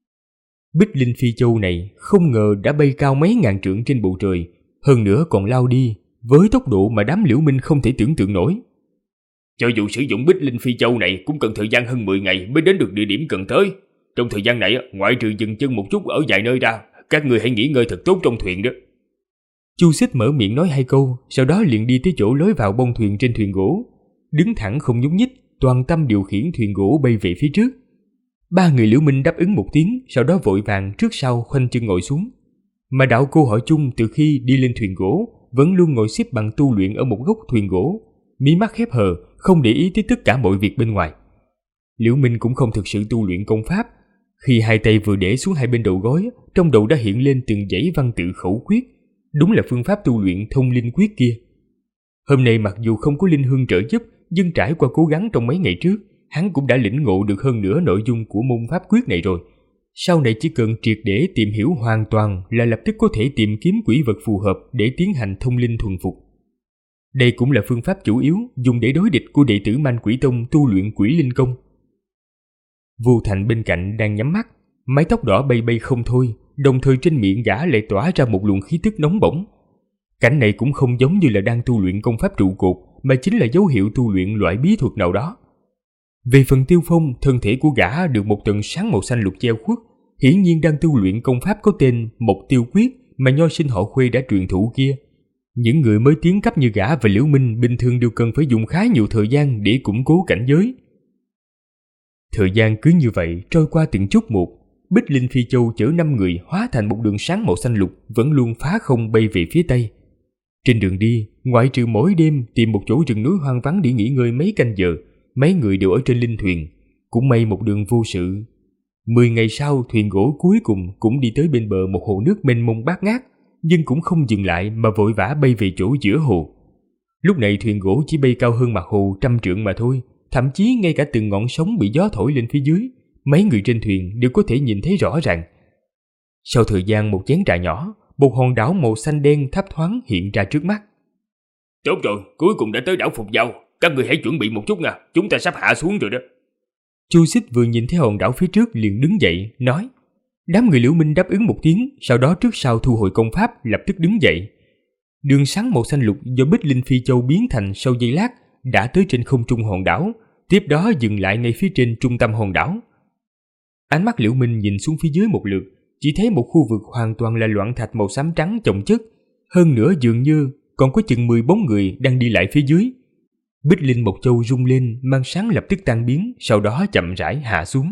Bích Linh Phi Châu này không ngờ đã bay cao mấy ngàn trượng trên bầu trời, hơn nữa còn lao đi với tốc độ mà đám Liễu Minh không thể tưởng tượng nổi. Cho dù sử dụng Bích Linh Phi Châu này cũng cần thời gian hơn 10 ngày mới đến được địa điểm cần tới. Trong thời gian này, ngoại trừ dừng chân một chút ở vài nơi ra, các người hãy nghỉ ngơi thật tốt trong thuyền đó. Chu Xích mở miệng nói hai câu, sau đó liền đi tới chỗ lối vào bông thuyền trên thuyền gỗ, đứng thẳng không nhúc nhích, toàn tâm điều khiển thuyền gỗ bay về phía trước. Ba người Liễu Minh đáp ứng một tiếng, sau đó vội vàng trước sau khoanh chân ngồi xuống. Mà đạo cô Hội Chung từ khi đi lên thuyền gỗ vẫn luôn ngồi xếp bằng tu luyện ở một góc thuyền gỗ, mí mắt khép hờ, không để ý tới tất cả mọi việc bên ngoài. Liễu Minh cũng không thực sự tu luyện công pháp. Khi hai tay vừa để xuống hai bên đầu gối, trong đầu đã hiện lên từng dãy văn tự khẩu quyết, đúng là phương pháp tu luyện thông linh quyết kia. Hôm nay mặc dù không có linh hương trợ giúp, nhưng trải qua cố gắng trong mấy ngày trước, hắn cũng đã lĩnh ngộ được hơn nửa nội dung của môn pháp quyết này rồi. Sau này chỉ cần triệt để tìm hiểu hoàn toàn là lập tức có thể tìm kiếm quỷ vật phù hợp để tiến hành thông linh thuần phục. Đây cũng là phương pháp chủ yếu dùng để đối địch của đệ tử Man Quỷ Tông tu luyện quỷ linh công. Vô Thành bên cạnh đang nhắm mắt, mái tóc đỏ bay bay không thôi, đồng thời trên miệng gã lại tỏa ra một luồng khí tức nóng bỏng. Cảnh này cũng không giống như là đang tu luyện công pháp trụ cột, mà chính là dấu hiệu tu luyện loại bí thuật nào đó. Về phần Tiêu Phong, thân thể của gã được một tầng sáng màu xanh lục che khuất, hiển nhiên đang tu luyện công pháp có tên Mộc Tiêu Quyết mà nho sinh họ Khuê đã truyền thụ kia. Những người mới tiến cấp như gã và Liễu Minh bình thường đều cần phải dùng khá nhiều thời gian để củng cố cảnh giới. Thời gian cứ như vậy trôi qua từng chút một, Bích Linh Phi Châu chở 5 người hóa thành một đường sáng màu xanh lục vẫn luôn phá không bay về phía tây. Trên đường đi, ngoại trừ mỗi đêm tìm một chỗ rừng núi hoang vắng để nghỉ ngơi mấy canh giờ, mấy người đều ở trên linh thuyền, cũng may một đường vô sự. 10 ngày sau, thuyền gỗ cuối cùng cũng đi tới bên bờ một hồ nước mênh mông bát ngát, nhưng cũng không dừng lại mà vội vã bay về chỗ giữa hồ. Lúc này thuyền gỗ chỉ bay cao hơn mặt hồ 100 trượng mà thôi, thậm chí ngay cả từng ngọn sóng bị gió thổi lên phía dưới, mấy người trên thuyền đều có thể nhìn thấy rõ ràng. Sau thời gian một chén trà nhỏ, một hòn đảo màu xanh đen thấp thoáng hiện ra trước mắt. Tốt rồi, cuối cùng đã tới đảo Phục Giao, các người hãy chuẩn bị một chút nha, chúng ta sắp hạ xuống rồi đó. Chu Xích vừa nhìn thấy hòn đảo phía trước liền đứng dậy, nói. Đám người Liễu Minh đáp ứng một tiếng, sau đó trước sau thu hồi công pháp, lập tức đứng dậy. Đường sáng màu xanh lục do Bích Linh Phi Châu biến thành sau giây lát đã tới trên không trung hòn đảo, tiếp đó dừng lại ngay phía trên trung tâm hòn đảo. Ánh mắt Liễu Minh nhìn xuống phía dưới một lượt, chỉ thấy một khu vực hoàn toàn là loạn thạch màu xám trắng chồng chất, hơn nữa dường như còn có chừng 10 bóng người đang đi lại phía dưới. Bích Linh Mộc Châu rung lên, màn sáng lập tức tan biến, sau đó chậm rãi hạ xuống.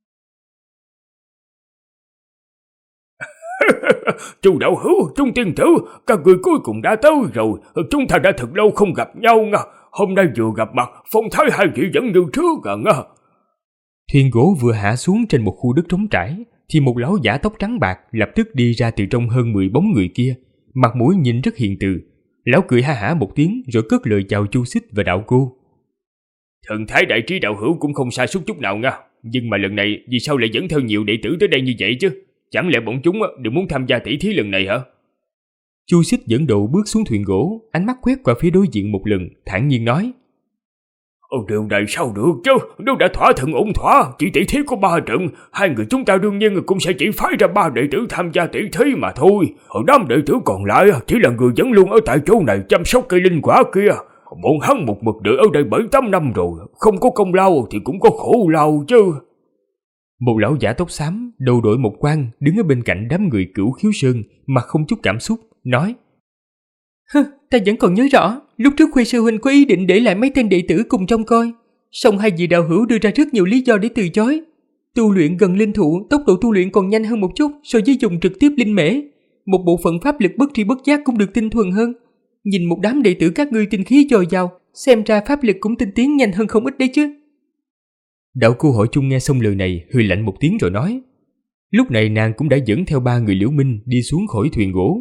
Chu đạo hữu, Trung tiên tử, các người cuối cùng đã tới rồi, chúng ta đã thật lâu không gặp nhau nha. Hôm nay vừa gặp mặt, phong thái hai vị vẫn như trước à nha. Thuyền gỗ vừa hạ xuống trên một khu đất trống trải, thì một lão giả tóc trắng bạc lập tức đi ra từ trong hơn 10 bóng người kia, mặt mũi nhìn rất hiền từ. Lão cười ha hả một tiếng rồi cất lời chào Chu Xích và đạo cô. Thần thái đại trí đạo hữu cũng không sai sút chút nào nha. Nhưng mà lần này vì sao lại dẫn theo nhiều đệ tử tới đây như vậy chứ? Chẳng lẽ bọn chúng đều muốn tham gia tỷ thí lần này hả? Chu Xích dẫn đầu bước xuống thuyền gỗ, ánh mắt quét qua phía đối diện một lần, thản nhiên nói: Điều này sao được chứ? Nếu đã thỏa thuận ổn thỏa, chỉ tỷ thí có 3 trận, hai người chúng ta đương nhiên cũng sẽ chỉ phái ra 3 đệ tử tham gia tỷ thí mà thôi. Đám đệ tử còn lại chỉ là người vẫn luôn ở tại chỗ này chăm sóc cây linh quả kia. Bọn hắn một mực đợi ở đây 7-8 năm rồi, không có công lao thì cũng có khổ lao chứ. Một lão giả tóc xám, đầu đội một quan, đứng ở bên cạnh đám người Cửu Khiếu Sơn, mặt không chút cảm xúc, nói: Ta vẫn còn nhớ rõ, lúc trước Khuê sư huynh có ý định để lại mấy tên đệ tử cùng trông coi, song hai vị đạo hữu đưa ra rất nhiều lý do để từ chối. Tu luyện gần linh thụ, tốc độ tu luyện còn nhanh hơn một chút so với dùng trực tiếp linh mễ. Một bộ phận pháp lực bất tri bất giác cũng được tinh thuần hơn. Nhìn một đám đệ tử các ngươi tinh khí dồi dào, xem ra pháp lực cũng tinh tiến nhanh hơn không ít đấy chứ. Đạo Cô Hội Chung nghe xong lời này, hừ lạnh một tiếng rồi nói. Lúc này nàng cũng đã dẫn theo 3 người Liễu Minh đi xuống khỏi thuyền gỗ.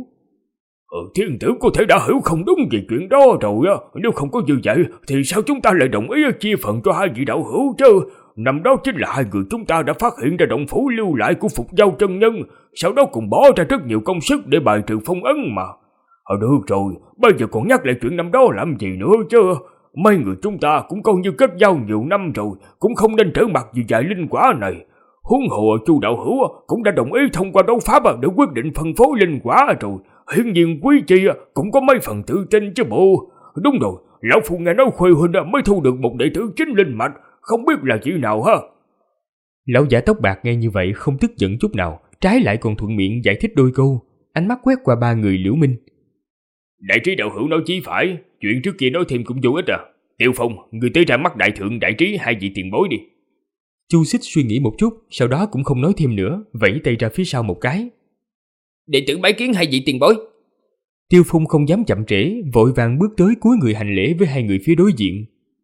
Thiên tử có thể đã hiểu không đúng về chuyện đó rồi á. Nếu không có như vậy thì sao chúng ta lại đồng ý chia phần cho hai vị đạo hữu chứ? Năm đó chính là hai người chúng ta đã phát hiện ra động phủ lưu lại của Phục Giao chân nhân, sau đó cùng bỏ ra rất nhiều công sức để bài trừ phong ấn mà. Được rồi, bây giờ còn nhắc lại chuyện năm đó làm gì nữa chứ? Mấy người chúng ta cũng coi như kết giao nhiều năm rồi, cũng không nên trở mặt vì vài linh quả này. Huống hồ Chu đạo hữu cũng đã đồng ý thông qua đấu pháp để quyết định phân phối linh quả rồi. Hiển nhiên Quý Chi cũng có mấy phần tự tin chứ bộ. Đúng rồi, lão phu nghe nói Khuê huynh mới thu được một đệ tử chính linh mạch, không biết là chị nào ha. Lão giả tóc bạc nghe như vậy không tức giận chút nào, trái lại còn thuận miệng giải thích đôi câu, ánh mắt quét qua 3 người Liễu Minh. Đại trí đạo hữu nói chí phải, chuyện trước kia nói thêm cũng vô ích à. Tiêu Phong, người tới ra mắt đại thượng đại trí hai vị tiền bối đi. Chu Xích suy nghĩ một chút, sau đó cũng không nói thêm nữa, vẫy tay ra phía sau một cái. Đệ tử bái kiến hai vị tiền bối. Tiêu Phong không dám chậm trễ, vội vàng bước tới cúi người hành lễ với hai người phía đối diện.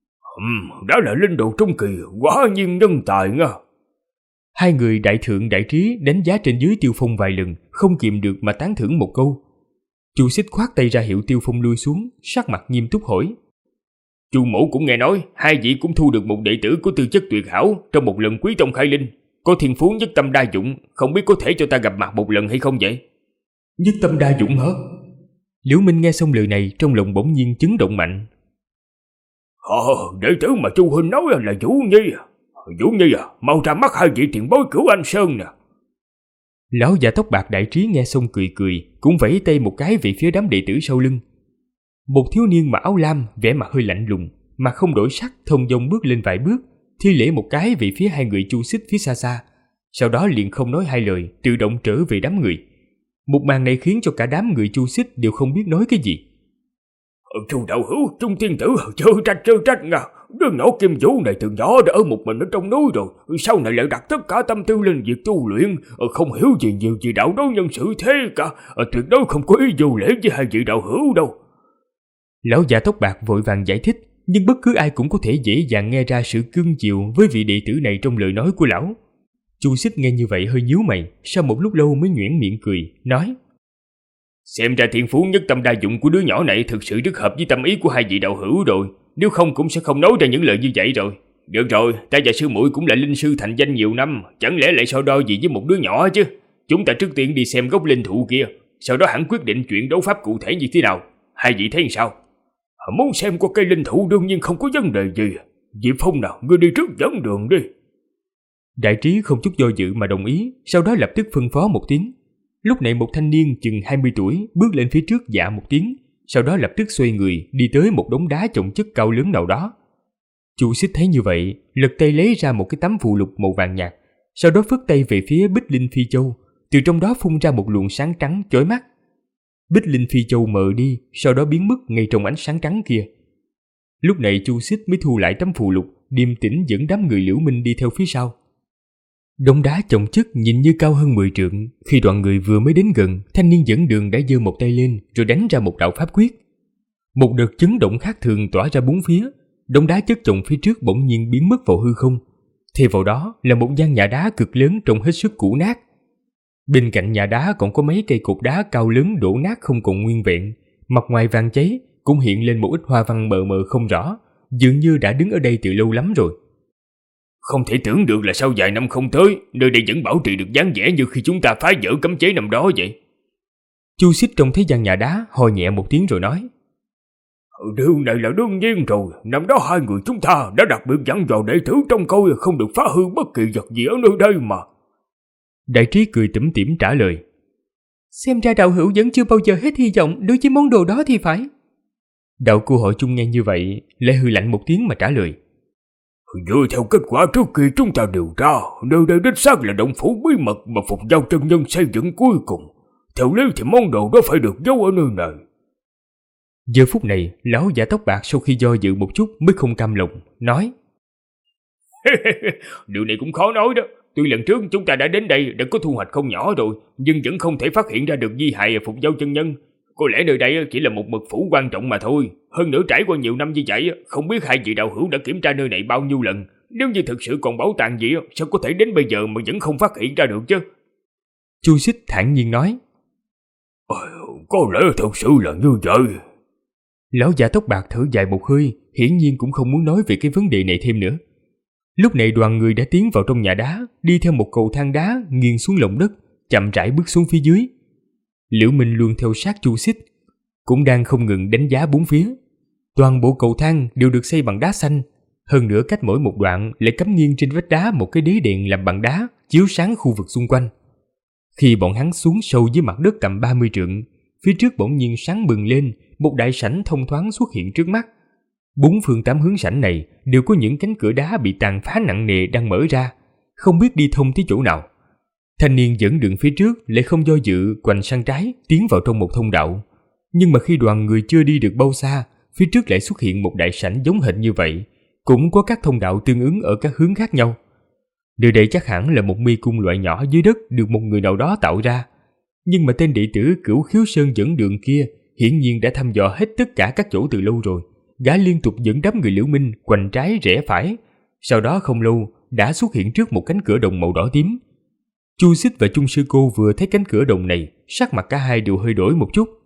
Đó là linh đồ trung kỳ, quả nhiên nhân tài nha. Hai người đại thượng đại trí đánh giá trên dưới Tiêu Phong vài lần, không kìm được mà tán thưởng một câu. Chu Xích khoát tay ra hiệu Tiêu Phong lui xuống, sắc mặt nghiêm túc hỏi. Chu mẫu cũng nghe nói hai vị cũng thu được một đệ tử có tư chất tuyệt hảo trong một lần quý tông khai linh, có thiên phú nhất tâm đa dụng, không biết có thể cho ta gặp mặt một lần hay không vậy? Nhất tâm đa dụng hả? Liễu Minh nghe xong lời này trong lòng bỗng nhiên chấn động mạnh. Đệ tử mà Chu huynh nói là Vũ Nhi. Vũ Nhi mau ra mắt hai vị tiền bối Cửu Anh Sơn nè. Lão già tóc bạc đại trí nghe xong cười cười, cũng vẫy tay một cái về phía đám đệ tử sau lưng. Một thiếu niên mặc áo lam, vẻ mặt hơi lạnh lùng, mà không đổi sắc, thông dong bước lên vài bước, thi lễ một cái về phía hai người Chu Xích phía xa xa, sau đó liền không nói hai lời, tự động trở về đám người. Một màn này khiến cho cả đám người Chu Xích đều không biết nói cái gì. Chu đạo hữu, Trung tiên tử chớ trách nha. Đứa nhỏ Kim Vũ này từ nhỏ đã ở một mình ở trong núi rồi, sau này lại đặt tất cả tâm tư lên việc tu luyện, không hiểu gì nhiều về đạo đối nhân xử thế cả, tuyệt đối không có ý vô lễ với hai vị đạo hữu đâu. Lão già tóc bạc vội vàng giải thích, nhưng bất cứ ai cũng có thể dễ dàng nghe ra sự cưng chiều với vị đệ tử này trong lời nói của lão. Chu Xích nghe như vậy hơi nhíu mày, sau một lúc lâu mới nhuyễn miệng cười, nói: Xem ra thiên phú nhất tâm đa dụng của đứa nhỏ này thực sự rất hợp với tâm ý của hai vị đạo hữu rồi, nếu không cũng sẽ không nói ra những lời như vậy rồi. Được rồi, ta và sư muội cũng là linh sư thành danh nhiều năm, chẳng lẽ lại so đo gì với một đứa nhỏ chứ? Chúng ta trước tiên đi xem gốc linh thụ kia, sau đó hẳn quyết định chuyện đấu pháp cụ thể như thế nào. Hai vị thấy sao? Muốn xem qua cây linh thụ đương nhiên không có vấn đề gì. Diệp Phong nào, ngươi đi trước dẫn đường đi. Đại trí không chút do dự mà đồng ý, sau đó lập tức phân phó một tiếng. Lúc này một thanh niên chừng 20 tuổi bước lên phía trước dạ một tiếng, sau đó lập tức xoay người đi tới một đống đá chồng chất cao lớn nào đó. Chu Xích thấy như vậy, lật tay lấy ra một cái tấm phù lục màu vàng nhạt, sau đó phất tay về phía Bích Linh Phi Châu, từ trong đó phun ra một luồng sáng trắng chói mắt. Bích Linh Phi Châu mờ đi, sau đó biến mất ngay trong ánh sáng trắng kia. Lúc này Chu Xích mới thu lại tấm phù lục, điềm tĩnh dẫn đám người Liễu Minh đi theo phía sau. Đống đá chồng chất nhìn như cao hơn 10 trượng, khi đoàn người vừa mới đến gần, thanh niên dẫn đường đã giơ một tay lên rồi đánh ra một đạo pháp quyết. Một đợt chấn động khác thường tỏa ra bốn phía, đống đá chất chồng phía trước bỗng nhiên biến mất vào hư không. Thêm vào đó là một gian nhà đá cực lớn trông hết sức cũ nát. Bên cạnh nhà đá còn có mấy cây cột đá cao lớn đổ nát không còn nguyên vẹn, mặt ngoài vàng cháy cũng hiện lên một ít hoa văn mờ mờ không rõ, dường như đã đứng ở đây từ lâu lắm rồi. Không thể tưởng được là sau vài năm không tới, nơi đây vẫn bảo trì được dáng vẻ như khi chúng ta phá vỡ cấm chế năm đó vậy. Chu Xích trông thấy gian nhà đá, ho nhẹ một tiếng rồi nói: Điều này là đương nhiên rồi, năm đó hai người chúng ta đã đặc biệt dặn dò đệ tử trông coi không được phá hư bất kỳ vật gì ở nơi đây mà. Đại trí cười tủm tỉm trả lời: Xem ra đạo hữu vẫn chưa bao giờ hết hy vọng đối với món đồ đó thì phải. Đạo Cô Hội Chung nghe như vậy, lại hừ lạnh một tiếng mà trả lời: Dựa theo kết quả trước khi chúng ta điều tra, nơi đây đích xác là động phủ bí mật mà Phục Giao chân nhân xây dựng cuối cùng. Theo lý thì món đồ đó phải được giấu ở nơi này. Giờ phút này, lão già tóc bạc sau khi do dự một chút mới không cam lòng, nói: Điều này cũng khó nói đó. Tuy lần trước chúng ta đã đến đây đã có thu hoạch không nhỏ rồi, nhưng vẫn không thể phát hiện ra được di hại Phục Giao chân nhân. Có lẽ nơi đây chỉ là một mật phủ quan trọng mà thôi. Hơn nữa trải qua nhiều năm như vậy, không biết hai vị đạo hữu đã kiểm tra nơi này bao nhiêu lần. Nếu như thực sự còn bảo tàng gì, sao có thể đến bây giờ mà vẫn không phát hiện ra được chứ? Chu Xích thản nhiên nói: Có lẽ thật sự là như vậy. Lão già tóc bạc thở dài một hơi, hiển nhiên cũng không muốn nói về cái vấn đề này thêm nữa. Lúc này đoàn người đã tiến vào trong nhà đá, đi theo một cầu thang đá nghiêng xuống lòng đất, chậm rãi bước xuống phía dưới. Liễu Minh luôn theo sát Chu Xích, cũng đang không ngừng đánh giá bốn phía. Toàn bộ cầu thang đều được xây bằng đá xanh, hơn nữa cách mỗi một đoạn lại cắm nghiêng trên vách đá một cái đế đèn làm bằng đá chiếu sáng khu vực xung quanh. Khi bọn hắn xuống sâu dưới mặt đất tầm 30 trượng, phía trước bỗng nhiên sáng bừng lên, một đại sảnh thông thoáng xuất hiện trước mắt. Bốn phương tám hướng sảnh này đều có những cánh cửa đá bị tàn phá nặng nề đang mở ra, không biết đi thông tới chỗ nào. Thanh niên dẫn đường phía trước lại không do dự quành sang trái tiến vào trong một thông đạo. Nhưng mà khi đoàn người chưa đi được bao xa, phía trước lại xuất hiện một đại sảnh giống hệt như vậy, cũng có các thông đạo tương ứng ở các hướng khác nhau. Nơi đây chắc hẳn là một mê cung loại nhỏ dưới đất được một người nào đó tạo ra. Nhưng mà tên đệ tử Cửu Khiếu Sơn dẫn đường kia hiển nhiên đã thăm dò hết tất cả các chỗ từ lâu rồi. Gã liên tục dẫn đám người Liễu Minh quành trái rẽ phải. Sau đó không lâu đã xuất hiện trước một cánh cửa đồng màu đỏ tím. Chu Xích và Chung Sư Cô vừa thấy cánh cửa đồng này, sắc mặt cả hai đều hơi đổi một chút.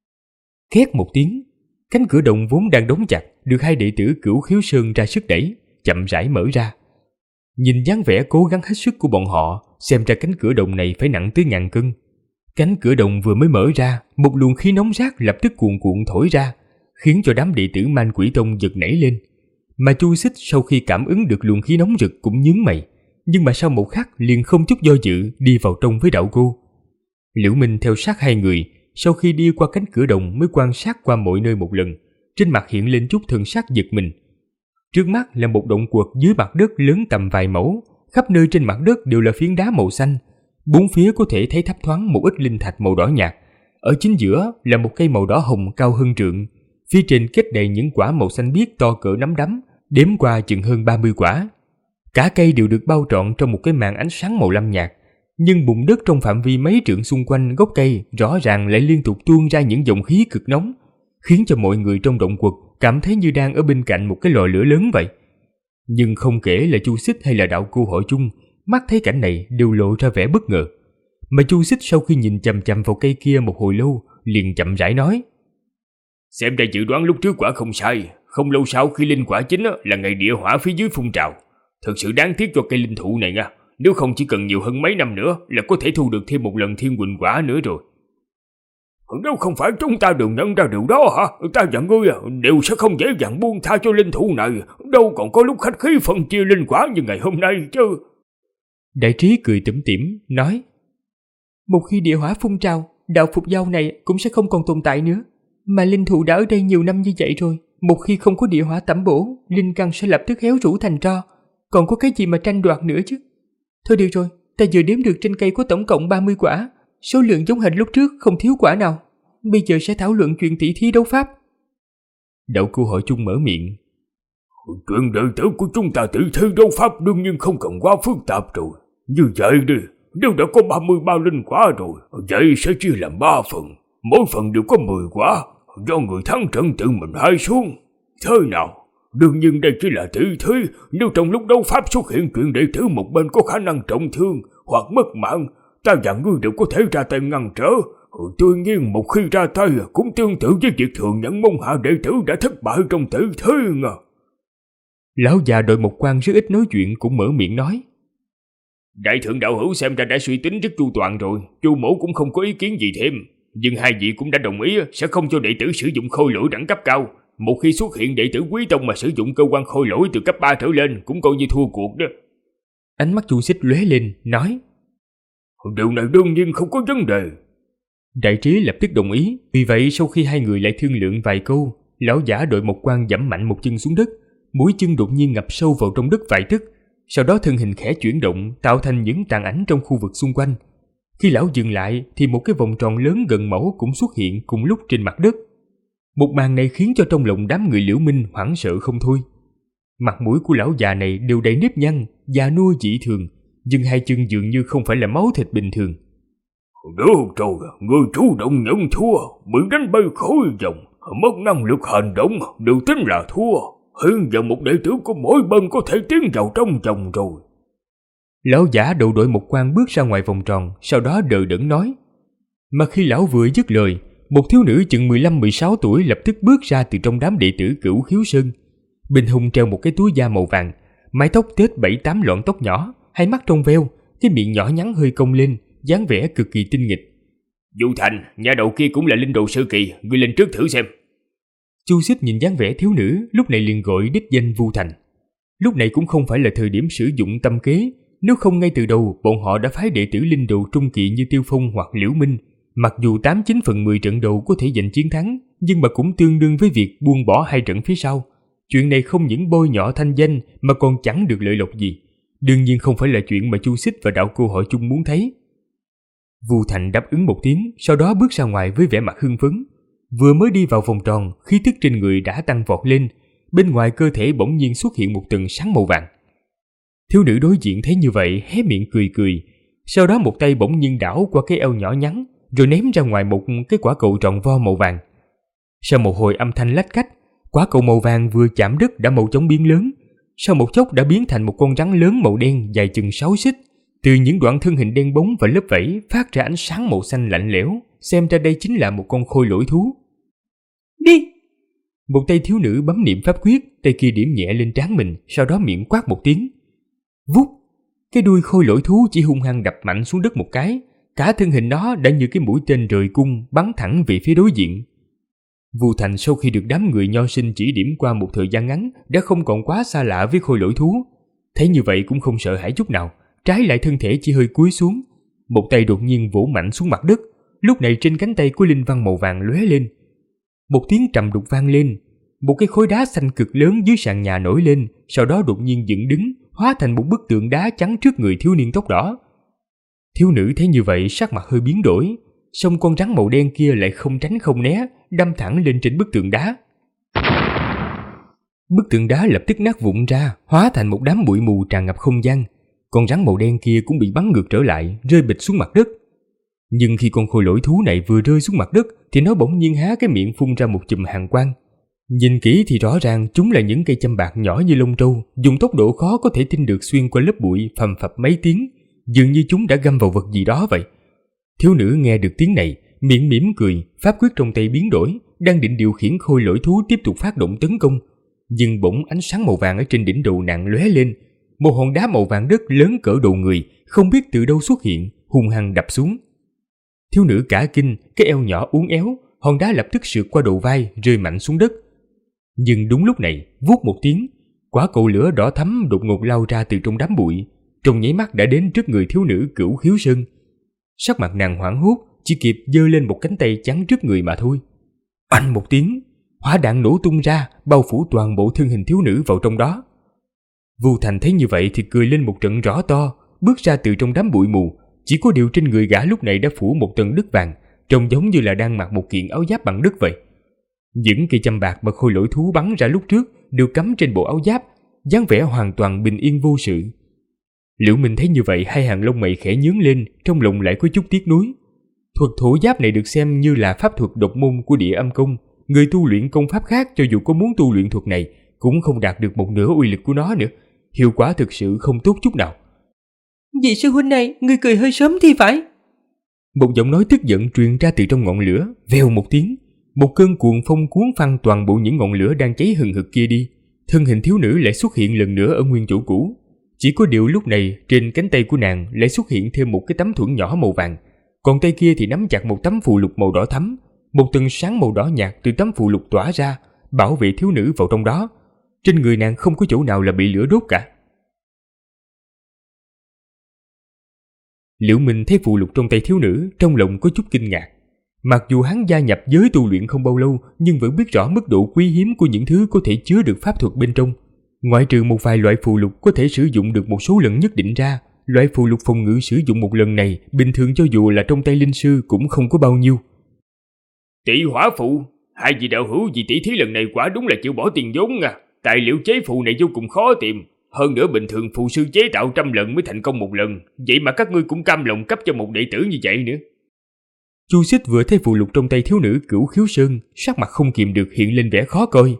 Két một tiếng, cánh cửa đồng vốn đang đóng chặt được hai đệ tử Cửu Khiếu Sơn ra sức đẩy, chậm rãi mở ra. Nhìn dáng vẻ cố gắng hết sức của bọn họ, xem ra cánh cửa đồng này phải nặng tới 1000 cân. Cánh cửa đồng vừa mới mở ra, một luồng khí nóng rát lập tức cuồn cuộn thổi ra, khiến cho đám đệ tử Man Quỷ Tông giật nảy lên. Mà Chu Xích sau khi cảm ứng được luồng khí nóng rực cũng nhướng mày, nhưng mà sau một khắc liền không chút do dự đi vào trong với đạo cô. Liễu Minh theo sát hai người, sau khi đi qua cánh cửa đồng mới quan sát qua mọi nơi một lần, trên mặt hiện lên chút thần sắc giật mình. Trước mắt là một động quật dưới mặt đất lớn tầm vài mẫu, khắp nơi trên mặt đất đều là phiến đá màu xanh, bốn phía có thể thấy thấp thoáng một ít linh thạch màu đỏ nhạt. Ở chính giữa là một cây màu đỏ hồng cao hơn trượng, phía trên kết đầy những quả màu xanh biếc to cỡ nắm đấm, đếm qua chừng hơn 30 quả. Cả cây đều được bao trọn trong một cái màn ánh sáng màu lam nhạt, nhưng bùn đất trong phạm vi mấy trượng xung quanh gốc cây rõ ràng lại liên tục tuôn ra những dòng khí cực nóng, khiến cho mọi người trong động quật cảm thấy như đang ở bên cạnh một cái lò lửa lớn vậy. Nhưng không kể là Chu Xích hay là đạo cô Hội Chung, mắt thấy cảnh này đều lộ ra vẻ bất ngờ. Mà Chu Xích sau khi nhìn chằm chằm vào cây kia một hồi lâu, liền chậm rãi nói: Xem ra dự đoán lúc trước quả không sai. Không lâu sau khi linh quả chín là ngày địa hỏa phía dưới phun trào. Thật sự đáng tiếc cho cây linh thụ này nha. Nếu không chỉ cần nhiều hơn mấy năm nữa là có thể thu được thêm một lần thiên quỳnh quả nữa rồi. Nếu không phải chúng ta đều nhận ra điều đó hả? Ta và ngươi đều sẽ không dễ dàng buông tha cho linh thụ này. Đâu còn có lúc khách khí phân chia linh quả như ngày hôm nay chứ. Đại trí cười tủm tỉm nói: Một khi địa hỏa phun trào, đạo Phục Giao này cũng sẽ không còn tồn tại nữa. Mà linh thụ đã ở đây nhiều năm như vậy rồi, một khi không có địa hỏa tẩm bổ, linh căn sẽ lập tức héo rũ thành tro. Còn có cái gì mà tranh đoạt nữa chứ? Thôi được rồi, ta vừa đếm được trên cây có tổng cộng 30 quả, số lượng giống hệt lúc trước không thiếu quả nào. Bây giờ sẽ thảo luận chuyện tỷ thí đấu pháp. Đạo cô Hội Chung mở miệng: Chuyện đệ tử của chúng ta tỷ thí đấu pháp đương nhiên không cần quá phức tạp rồi. Như vậy đi, nếu đã có 33 linh quả rồi, vậy sẽ chia làm 3 phần, mỗi phần đều có 10 quả, do người thắng trận tự mình hai xuống. Thế nào? Đương nhiên đây chỉ là tỷ thí, nếu trong lúc đấu pháp xuất hiện chuyện đệ tử một bên có khả năng trọng thương hoặc mất mạng, ta và ngươi đều có thể ra tay ngăn trở. Tuy nhiên một khi ra tay cũng tương tự với việc thừa nhận môn hạ đệ tử đã thất bại trong tỷ thí. Lão già đội một quan rất ít nói chuyện cũng mở miệng nói. Đại thượng đạo hữu xem ra đã suy tính rất chu toàn rồi, Chu mỗ cũng không có ý kiến gì thêm. Nhưng hai vị cũng đã đồng ý sẽ không cho đệ tử sử dụng khôi lỗi đẳng cấp cao. Một khi xuất hiện đệ tử quý tông mà sử dụng cơ quan khôi lỗi từ cấp 3 trở lên cũng coi như thua cuộc đó. Ánh mắt Chu Xích lóe lên, nói. Điều này đương nhiên không có vấn đề. Đại trí lập tức đồng ý. Vì vậy sau khi hai người lại thương lượng vài câu, lão giả đội một quan giẫm mạnh một chân xuống đất, mũi chân đột nhiên ngập sâu vào trong đất vài tấc. Sau đó thân hình khẽ chuyển động, tạo thành những tàn ảnh trong khu vực xung quanh. Khi lão dừng lại thì một cái vòng tròn lớn gần mẫu cũng xuất hiện cùng lúc trên mặt đất. Một màn này khiến cho trong lòng đám người Liễu Minh hoảng sợ không thôi. Mặt mũi của lão già này đều đầy nếp nhăn, già nua dị thường, nhưng hai chân dường như không phải là máu thịt bình thường. Được rồi, người chủ động nhận thua, bị đánh bay khỏi vòng, mất năng lực hành động, đều tính là thua. Hiện giờ một đệ tử của mỗi bên có thể tiến vào trong vòng rồi. Lão giả đầu đội một quan bước ra ngoài vòng tròn, sau đó đờ đẫn nói. Mà khi lão vừa dứt lời, một thiếu nữ chừng 15-16 tuổi lập tức bước ra từ trong đám đệ tử Cửu Khiếu Sơn. Bên hông treo một cái túi da màu vàng, mái tóc tết 7-8 lọn tóc nhỏ, hai mắt trong veo, cái miệng nhỏ nhắn hơi cong lên, dáng vẻ cực kỳ tinh nghịch. Du Thành, nhà đầu kia cũng là linh đồ sơ kỳ, ngươi lên trước thử xem. Chu Xích nhìn dáng vẻ thiếu nữ, lúc này liền gọi đích danh Vu Thành. Lúc này cũng không phải là thời điểm sử dụng tâm kế, nếu không ngay từ đầu bọn họ đã phái đệ tử linh đồ trung kỳ như Tiêu Phong hoặc Liễu Minh. Mặc dù 89 phần 10 trận đầu có thể giành chiến thắng, nhưng mà cũng tương đương với việc buông bỏ hai trận phía sau. Chuyện này không những bôi nhọ thanh danh mà còn chẳng được lợi lộc gì. Đương nhiên không phải là chuyện mà Chu Xích và đạo cô hội chung muốn thấy. Vu Thành đáp ứng một tiếng, sau đó bước ra ngoài với vẻ mặt hưng phấn. Vừa mới đi vào vòng tròn, khí tức trên người đã tăng vọt lên, bên ngoài cơ thể bỗng nhiên xuất hiện một tầng sáng màu vàng. Thiếu nữ đối diện thấy như vậy hé miệng cười cười, sau đó một tay bỗng nhiên đảo qua cái eo nhỏ nhắn, rồi ném ra ngoài một cái quả cầu tròn vo màu vàng. Sau một hồi âm thanh lách cách, quả cầu màu vàng vừa chạm đất đã mau chóng biến lớn, sau một chốc đã biến thành một con rắn lớn màu đen dài chừng 6 xích. Từ những đoạn thân hình đen bóng và lớp vảy phát ra ánh sáng màu xanh lạnh lẽo, xem ra đây chính là một con khôi lỗi thú. Đi! Một tay thiếu nữ bấm niệm pháp quyết, tay kia điểm nhẹ lên trán mình, sau đó miệng quát một tiếng. Vút! Cái đuôi khôi lỗi thú chỉ hung hăng đập mạnh xuống đất một cái, cả thân hình nó đã như cái mũi tên rời cung bắn thẳng về phía đối diện. Vu Thành sau khi được đám người nho sinh chỉ điểm qua một thời gian ngắn đã không còn quá xa lạ với khôi lỗi thú. Thấy như vậy cũng không sợ hãi chút nào, trái lại thân thể chỉ hơi cúi xuống. Một tay đột nhiên vỗ mạnh xuống mặt đất, lúc này trên cánh tay của linh văn màu vàng lóe lên. Một tiếng trầm đục vang lên, một cái khối đá xanh cực lớn dưới sàn nhà nổi lên, sau đó đột nhiên dựng đứng, hóa thành một bức tượng đá chắn trước người thiếu niên tóc đỏ. Thiếu nữ thấy như vậy sắc mặt hơi biến đổi, song con rắn màu đen kia lại không tránh không né, đâm thẳng lên trên bức tượng đá. Bức tượng đá lập tức nát vụn ra, hóa thành một đám bụi mù tràn ngập không gian. Con rắn màu đen kia cũng bị bắn ngược trở lại, rơi bịch xuống mặt đất. Nhưng khi con khôi lỗi thú này vừa rơi xuống mặt đất thì nó bỗng nhiên há cái miệng phun ra một chùm hàn quang. Nhìn kỹ thì rõ ràng chúng là những cây châm bạc nhỏ như lông trâu, dùng tốc độ khó có thể tin được xuyên qua lớp bụi phầm phập mấy tiếng, dường như chúng đã găm vào vật gì đó vậy. Thiếu nữ nghe được tiếng này, miệng mỉm cười, pháp quyết trong tay biến đổi, đang định điều khiển khôi lỗi thú tiếp tục phát động tấn công. Nhưng bỗng ánh sáng màu vàng ở trên đỉnh đầu nàng lóe lên, một hòn đá màu vàng đất lớn cỡ đầu người, không biết từ đâu xuất hiện, hung hăng đập xuống. Thiếu nữ cả kinh, cái eo nhỏ uốn éo, hòn đá lập tức sượt qua đầu vai, rơi mạnh xuống đất. Nhưng đúng lúc này, vút một tiếng, quả cầu lửa đỏ thắm đột ngột lao ra từ trong đám bụi, trong nháy mắt đã đến trước người thiếu nữ Cửu Khiếu Sơn. Sắc mặt nàng hoảng hốt, chỉ kịp giơ lên một cánh tay chắn trước người mà thôi. Oanh một tiếng, hỏa đạn nổ tung ra, bao phủ toàn bộ thân hình thiếu nữ vào trong đó. Vu Thành thấy như vậy thì cười lên một trận rõ to, bước ra từ trong đám bụi mù. Chỉ có điều trên người gã lúc này đã phủ một tầng đất vàng, trông giống như là đang mặc một kiện áo giáp bằng đất vậy. Những cây châm bạc mà khôi lỗi thú bắn ra lúc trước đều cắm trên bộ áo giáp, dáng vẻ hoàn toàn bình yên vô sự. Liễu Minh thấy như vậy, hai hàng lông mày khẽ nhướng lên, trong lòng lại có chút tiếc nuối. Thuật thổ giáp này được xem như là pháp thuật độc môn của Địa Âm Công, người tu luyện công pháp khác cho dù có muốn tu luyện thuật này cũng không đạt được một nửa uy lực của nó nữa, hiệu quả thực sự không tốt chút nào. Vị sư huynh này, ngươi cười hơi sớm thì phải. Một giọng nói tức giận truyền ra từ trong ngọn lửa, vèo một tiếng, một cơn cuồng phong cuốn phăng toàn bộ những ngọn lửa đang cháy hừng hực kia đi. thân hình thiếu nữ lại xuất hiện lần nữa ở nguyên chỗ cũ. Chỉ có điều lúc này trên cánh tay của nàng lại xuất hiện thêm một cái tấm thuẫn nhỏ màu vàng, còn tay kia thì nắm chặt một tấm phù lục màu đỏ thắm. Một tầng sáng màu đỏ nhạt từ tấm phù lục tỏa ra, bảo vệ thiếu nữ vào trong đó. Trên người nàng không có chỗ nào là bị lửa đốt cả. Liễu Minh thấy phù lục trong tay thiếu nữ, trong lòng có chút kinh ngạc. Mặc dù hắn gia nhập giới tu luyện không bao lâu, nhưng vẫn biết rõ mức độ quý hiếm của những thứ có thể chứa được pháp thuật bên trong. Ngoại trừ một vài loại phù lục có thể sử dụng được một số lần nhất định ra, loại phù lục phòng ngự sử dụng một lần này bình thường cho dù là trong tay linh sư cũng không có bao nhiêu. Tỷ hỏa phụ, hai vị đạo hữu vì tỷ thí lần này quả đúng là chịu bỏ tiền vốn à. Tài liệu chế phù này vô cùng khó tìm, hơn nữa bình thường phù sư chế tạo 100 lần mới thành công một lần, vậy mà các ngươi cũng cam lòng cấp cho một đệ tử như vậy nữa. Chu Xích vừa thấy phù lục trong tay thiếu nữ Cửu Khiếu Sơn, sắc mặt không kìm được hiện lên vẻ khó coi.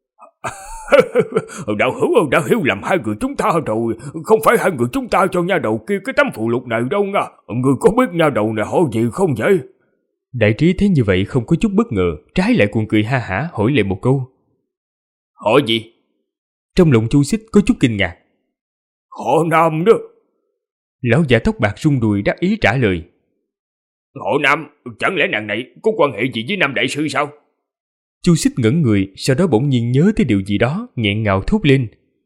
Đạo hữu làm hai người chúng ta rồi, không phải hai người chúng ta cho nha đầu kia cái tấm phù lục này đâu nha. Ngươi có biết nha đầu này họ gì không vậy? Đại trí thấy như vậy không có chút bất ngờ, trái lại còn cười ha hả hỏi lại một câu. Họ gì? Trong lòng Chu Xích có chút kinh ngạc. Họ Nam đó. Lão già tóc bạc rung đùi đắc ý trả lời. Họ Nam, chẳng lẽ nàng này có quan hệ gì với Nam đại sư sao? Chu Xích ngẩn người, sau đó bỗng nhiên nhớ tới điều gì đó, nghẹn ngào thốt lên.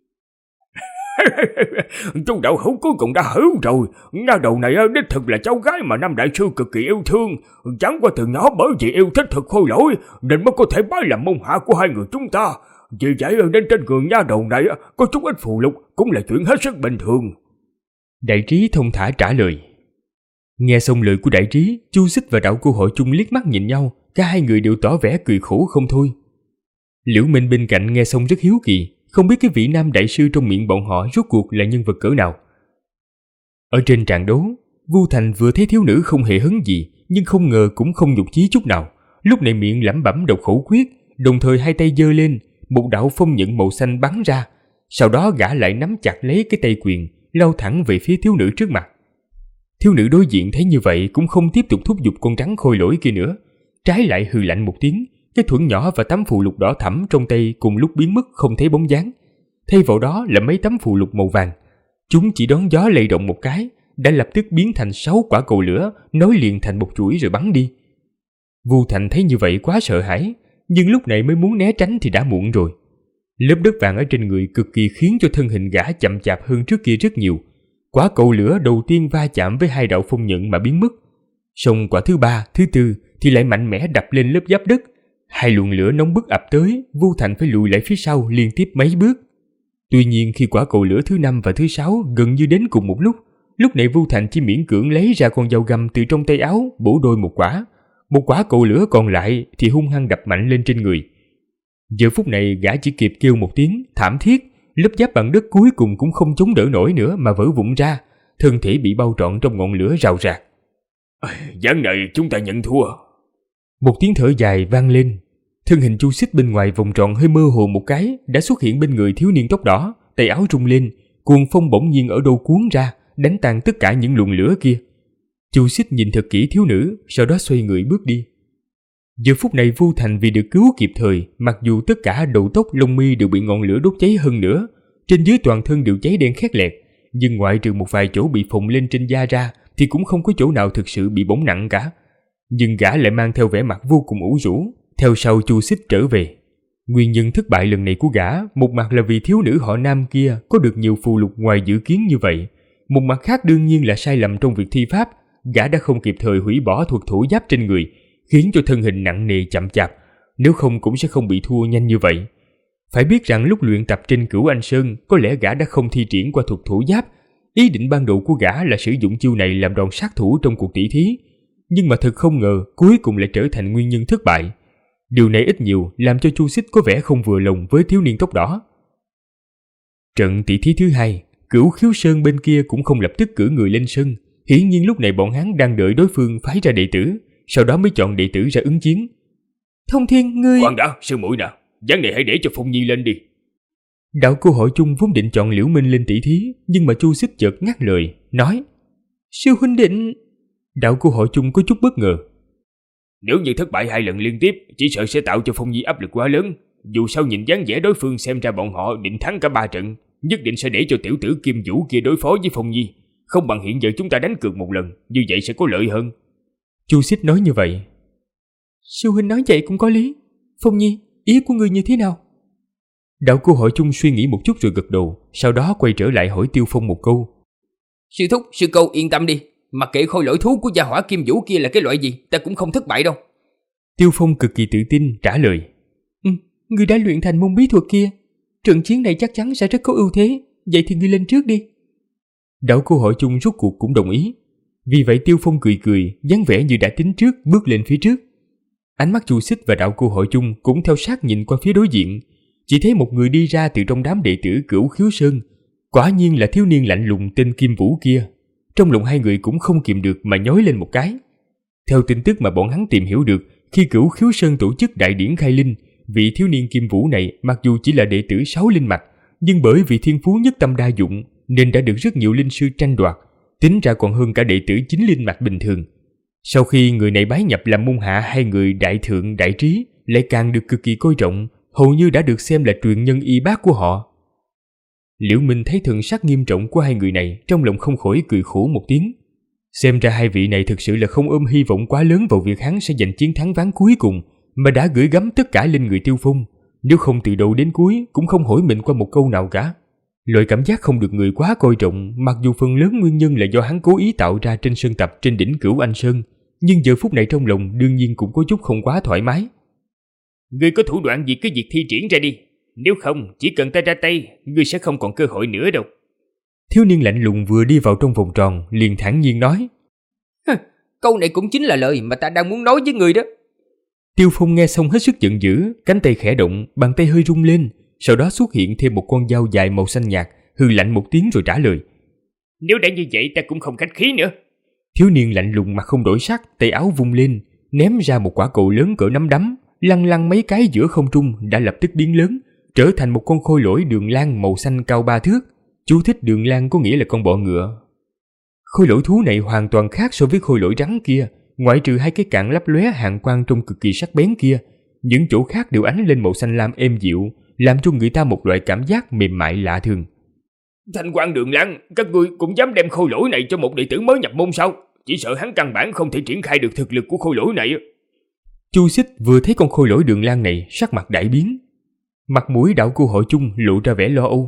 Chú đạo hữu cuối cùng đã hiểu rồi, nha đầu này đích thực là cháu gái mà Nam đại sư cực kỳ yêu thương, chẳng qua từ nhỏ bởi vì yêu thích thực khôi lỗi nên mới có thể bái làm môn hạ của hai người chúng ta. Vì vậy nên trên người nha đầu này có chút ít phù lục cũng là chuyện hết sức bình thường. Đại trí thông thả trả lời. Nghe xong lời của đại trí, Chu Xích và đạo cô hội chung liếc mắt nhìn nhau, cả hai người đều tỏ vẻ cười khổ không thôi. Liễu Minh bên cạnh nghe xong rất hiếu kỳ, không biết cái vị nam đại sư trong miệng bọn họ rốt cuộc là nhân vật cỡ nào. Ở trên tràng đấu, Vu Thành vừa thấy thiếu nữ không hề hấn gì, nhưng không ngờ cũng không nhục chí chút nào. Lúc này miệng lẩm bẩm đọc khẩu quyết, đồng thời hai tay giơ lên, một đạo phong nhận màu xanh bắn ra. Sau đó gã lại nắm chặt lấy cái tay quyền, lao thẳng về phía thiếu nữ trước mặt. Thiếu nữ đối diện thấy như vậy cũng không tiếp tục thúc giục con rắn khôi lỗi kia nữa, trái lại hừ lạnh một tiếng, cái thuẫn nhỏ và tấm phù lục đỏ thẫm trong tay cùng lúc biến mất không thấy bóng dáng. Thay vào đó là mấy tấm phù lục màu vàng. Chúng chỉ đón gió lay động một cái, đã lập tức biến thành 6 quả cầu lửa, nối liền thành một chuỗi rồi bắn đi. Vu Thành thấy như vậy quá sợ hãi, nhưng lúc này mới muốn né tránh thì đã muộn rồi. Lớp đất vàng ở trên người cực kỳ khiến cho thân hình gã chậm chạp hơn trước kia rất nhiều. Quả cầu lửa đầu tiên va chạm với hai đạo phong nhận mà biến mất. Xong quả thứ ba, thứ tư thì lại mạnh mẽ đập lên lớp giáp đất. Hai luồng lửa nóng bức ập tới, Vu Thành phải lùi lại phía sau liên tiếp mấy bước. Tuy nhiên khi quả cầu lửa thứ 5 và thứ 6 gần như đến cùng một lúc này Vu Thành chỉ miễn cưỡng lấy ra con dao găm từ trong tay áo bổ đôi một quả. Một quả cầu lửa còn lại thì hung hăng đập mạnh lên trên người. Giờ phút này gã chỉ kịp kêu một tiếng thảm thiết, lớp giáp bằng đất cuối cùng cũng không chống đỡ nổi nữa mà vỡ vụn ra, thân thể bị bao trọn trong ngọn lửa rào rạc. Ván này chúng ta nhận thua. Một tiếng thở dài vang lên. Thân hình Chu Xích bên ngoài vòng tròn hơi mơ hồ một cái đã xuất hiện bên người thiếu niên tóc đỏ, tay áo rung lên, cuồng phong bỗng nhiên ở đâu cuốn ra, đánh tan tất cả những luồng lửa kia. Chu Xích nhìn thật kỹ thiếu nữ, sau đó xoay người bước đi. Giờ phút này Vu Thành vì được cứu kịp thời, mặc dù tất cả đầu tóc lông mi đều bị ngọn lửa đốt cháy hơn nữa, trên dưới toàn thân đều cháy đen khét lẹt, nhưng ngoại trừ một vài chỗ bị phồng lên trên da ra thì cũng không có chỗ nào thực sự bị bỏng nặng cả. Nhưng gã lại mang theo vẻ mặt vô cùng ủ rũ, theo sau Chu Xích trở về. Nguyên nhân thất bại lần này của gã, một mặt là vì thiếu nữ họ Nam kia có được nhiều phù lục ngoài dự kiến như vậy, một mặt khác đương nhiên là sai lầm trong việc thi pháp, gã đã không kịp thời hủy bỏ thuật thủ giáp trên người, khiến cho thân hình nặng nề chậm chạp, nếu không cũng sẽ không bị thua nhanh như vậy. Phải biết rằng lúc luyện tập trên Cửu Anh Sơn, có lẽ gã đã không thi triển qua thuật thủ giáp. Ý định ban đầu của gã là sử dụng chiêu này làm đòn sát thủ trong cuộc tỷ thí, nhưng mà thật không ngờ cuối cùng lại trở thành nguyên nhân thất bại. Điều này ít nhiều làm cho Chu Xích có vẻ không vừa lòng với thiếu niên tóc đỏ. Trận tỷ thí thứ hai, Cửu Khiếu Sơn bên kia cũng không lập tức cử người lên sân. Hiển nhiên lúc này bọn hắn đang đợi đối phương phái ra đệ tử, sau đó mới chọn đệ tử ra ứng chiến. Thông Thiên, ngươi... Khoan đã, sư muội nè, ván này hãy để cho Phong Nhi lên đi. Đạo cô hội chung vốn định chọn Liễu Minh lên tỷ thí, nhưng mà Chu Xích chợt ngắt lời, nói: Sư huynh định... Đạo cô hội chung có chút bất ngờ. Nếu như thất bại 2 lần liên tiếp, chỉ sợ sẽ tạo cho Phong Nhi áp lực quá lớn. Dù sao nhìn dáng vẻ đối phương xem ra bọn họ định thắng cả 3 trận, nhất định sẽ để cho tiểu tử Kim Vũ kia đối phó với Phong Nhi. Không bằng hiện giờ chúng ta đánh cược một lần, như vậy sẽ có lợi hơn. Chu Xích nói như vậy. Sư huynh nói vậy cũng có lý. Phong Nhi, ý của ngươi như thế nào? Đạo Cô Hội Chung suy nghĩ một chút rồi gật đầu, sau đó quay trở lại hỏi Tiêu Phong một câu. Sư thúc, sư cô yên tâm đi. Mặc kệ khôi lỗi thú của gia hỏa Kim Vũ kia là cái loại gì, ta cũng không thất bại đâu. Tiêu Phong cực kỳ tự tin trả lời. Ngươi đã luyện thành môn bí thuật kia, trận chiến này chắc chắn sẽ rất có ưu thế. Vậy thì ngươi lên trước đi. Đạo Cô Hội Chung rốt cuộc cũng đồng ý. Vì vậy Tiêu Phong cười cười, dáng vẻ như đã tính trước, bước lên phía trước. Ánh mắt Chu Xích và Đạo Cô Hội Chung cũng theo sát nhìn qua phía đối diện. Chỉ thấy một người đi ra từ trong đám đệ tử Cửu Khiếu Sơn. Quả nhiên là thiếu niên lạnh lùng tên Kim Vũ kia. Trong lòng hai người cũng không kìm được mà nhói lên một cái. Theo tin tức mà bọn hắn tìm hiểu được, khi Cửu Khiếu Sơn tổ chức đại điển khai linh, vị thiếu niên Kim Vũ này mặc dù chỉ là đệ tử 6 linh mạch, nhưng bởi vì thiên phú nhất tâm đa dụng nên đã được rất nhiều linh sư tranh đoạt, tính ra còn hơn cả đệ tử 9 linh mạch bình thường. Sau khi người này bái nhập làm môn hạ hai người đại thượng đại trí, lại càng được cực kỳ coi trọng, hầu như đã được xem là truyền nhân y bác của họ. Liễu Minh thấy thần sắc nghiêm trọng của hai người này, trong lòng không khỏi cười khổ một tiếng. Xem ra hai vị này thực sự là không ôm hy vọng quá lớn vào việc hắn sẽ giành chiến thắng ván cuối cùng, mà đã gửi gắm tất cả lên người Tiêu Phong. Nếu không từ đầu đến cuối cũng không hỏi mình qua một câu nào cả. Loại cảm giác không được người quá coi trọng, mặc dù phần lớn nguyên nhân là do hắn cố ý tạo ra trên sơn tập trên đỉnh Cửu Anh Sơn, nhưng giờ phút này trong lòng đương nhiên cũng có chút không quá thoải mái. Ngươi có thủ đoạn gì cứ việc thi triển ra đi, nếu không chỉ cần ta ra tay, ngươi sẽ không còn cơ hội nữa đâu. Thiếu niên lạnh lùng vừa đi vào trong vòng tròn liền thản nhiên nói. Câu này cũng chính là lời mà ta đang muốn nói với người đó. Tiêu Phong nghe xong hết sức giận dữ, cánh tay khẽ động, bàn tay hơi rung lên, sau đó xuất hiện thêm một con dao dài màu xanh nhạt, hừ lạnh một tiếng rồi trả lời. Nếu đã như vậy ta cũng không khách khí nữa. Thiếu niên lạnh lùng mặt không đổi sắc, tay áo vung lên, ném ra một quả cầu lớn cỡ nắm đấm, lăn lăn mấy cái giữa không trung đã lập tức biến lớn, trở thành một con khôi lỗi đường lang màu xanh cao 3 thước. Chú thích đường lang có nghĩa là con bọ ngựa. Khôi lỗi thú này hoàn toàn khác so với khôi lỗi rắn kia, ngoại trừ hai cái cạn lấp lóe hàn quang trông cực kỳ sắc bén kia, những chỗ khác đều ánh lên màu xanh lam êm dịu, làm cho người ta một loại cảm giác mềm mại lạ thường. Thanh Quan Đường Lang, các ngươi cũng dám đem khôi lỗi này cho một đệ tử mới nhập môn sao? Chỉ sợ hắn căn bản không thể triển khai được thực lực của khôi lỗi này. Chu Xích vừa thấy con khôi lỗi Đường Lang này, sắc mặt đại biến. Mặt mũi Đạo Cô Hội Chung lộ ra vẻ lo âu.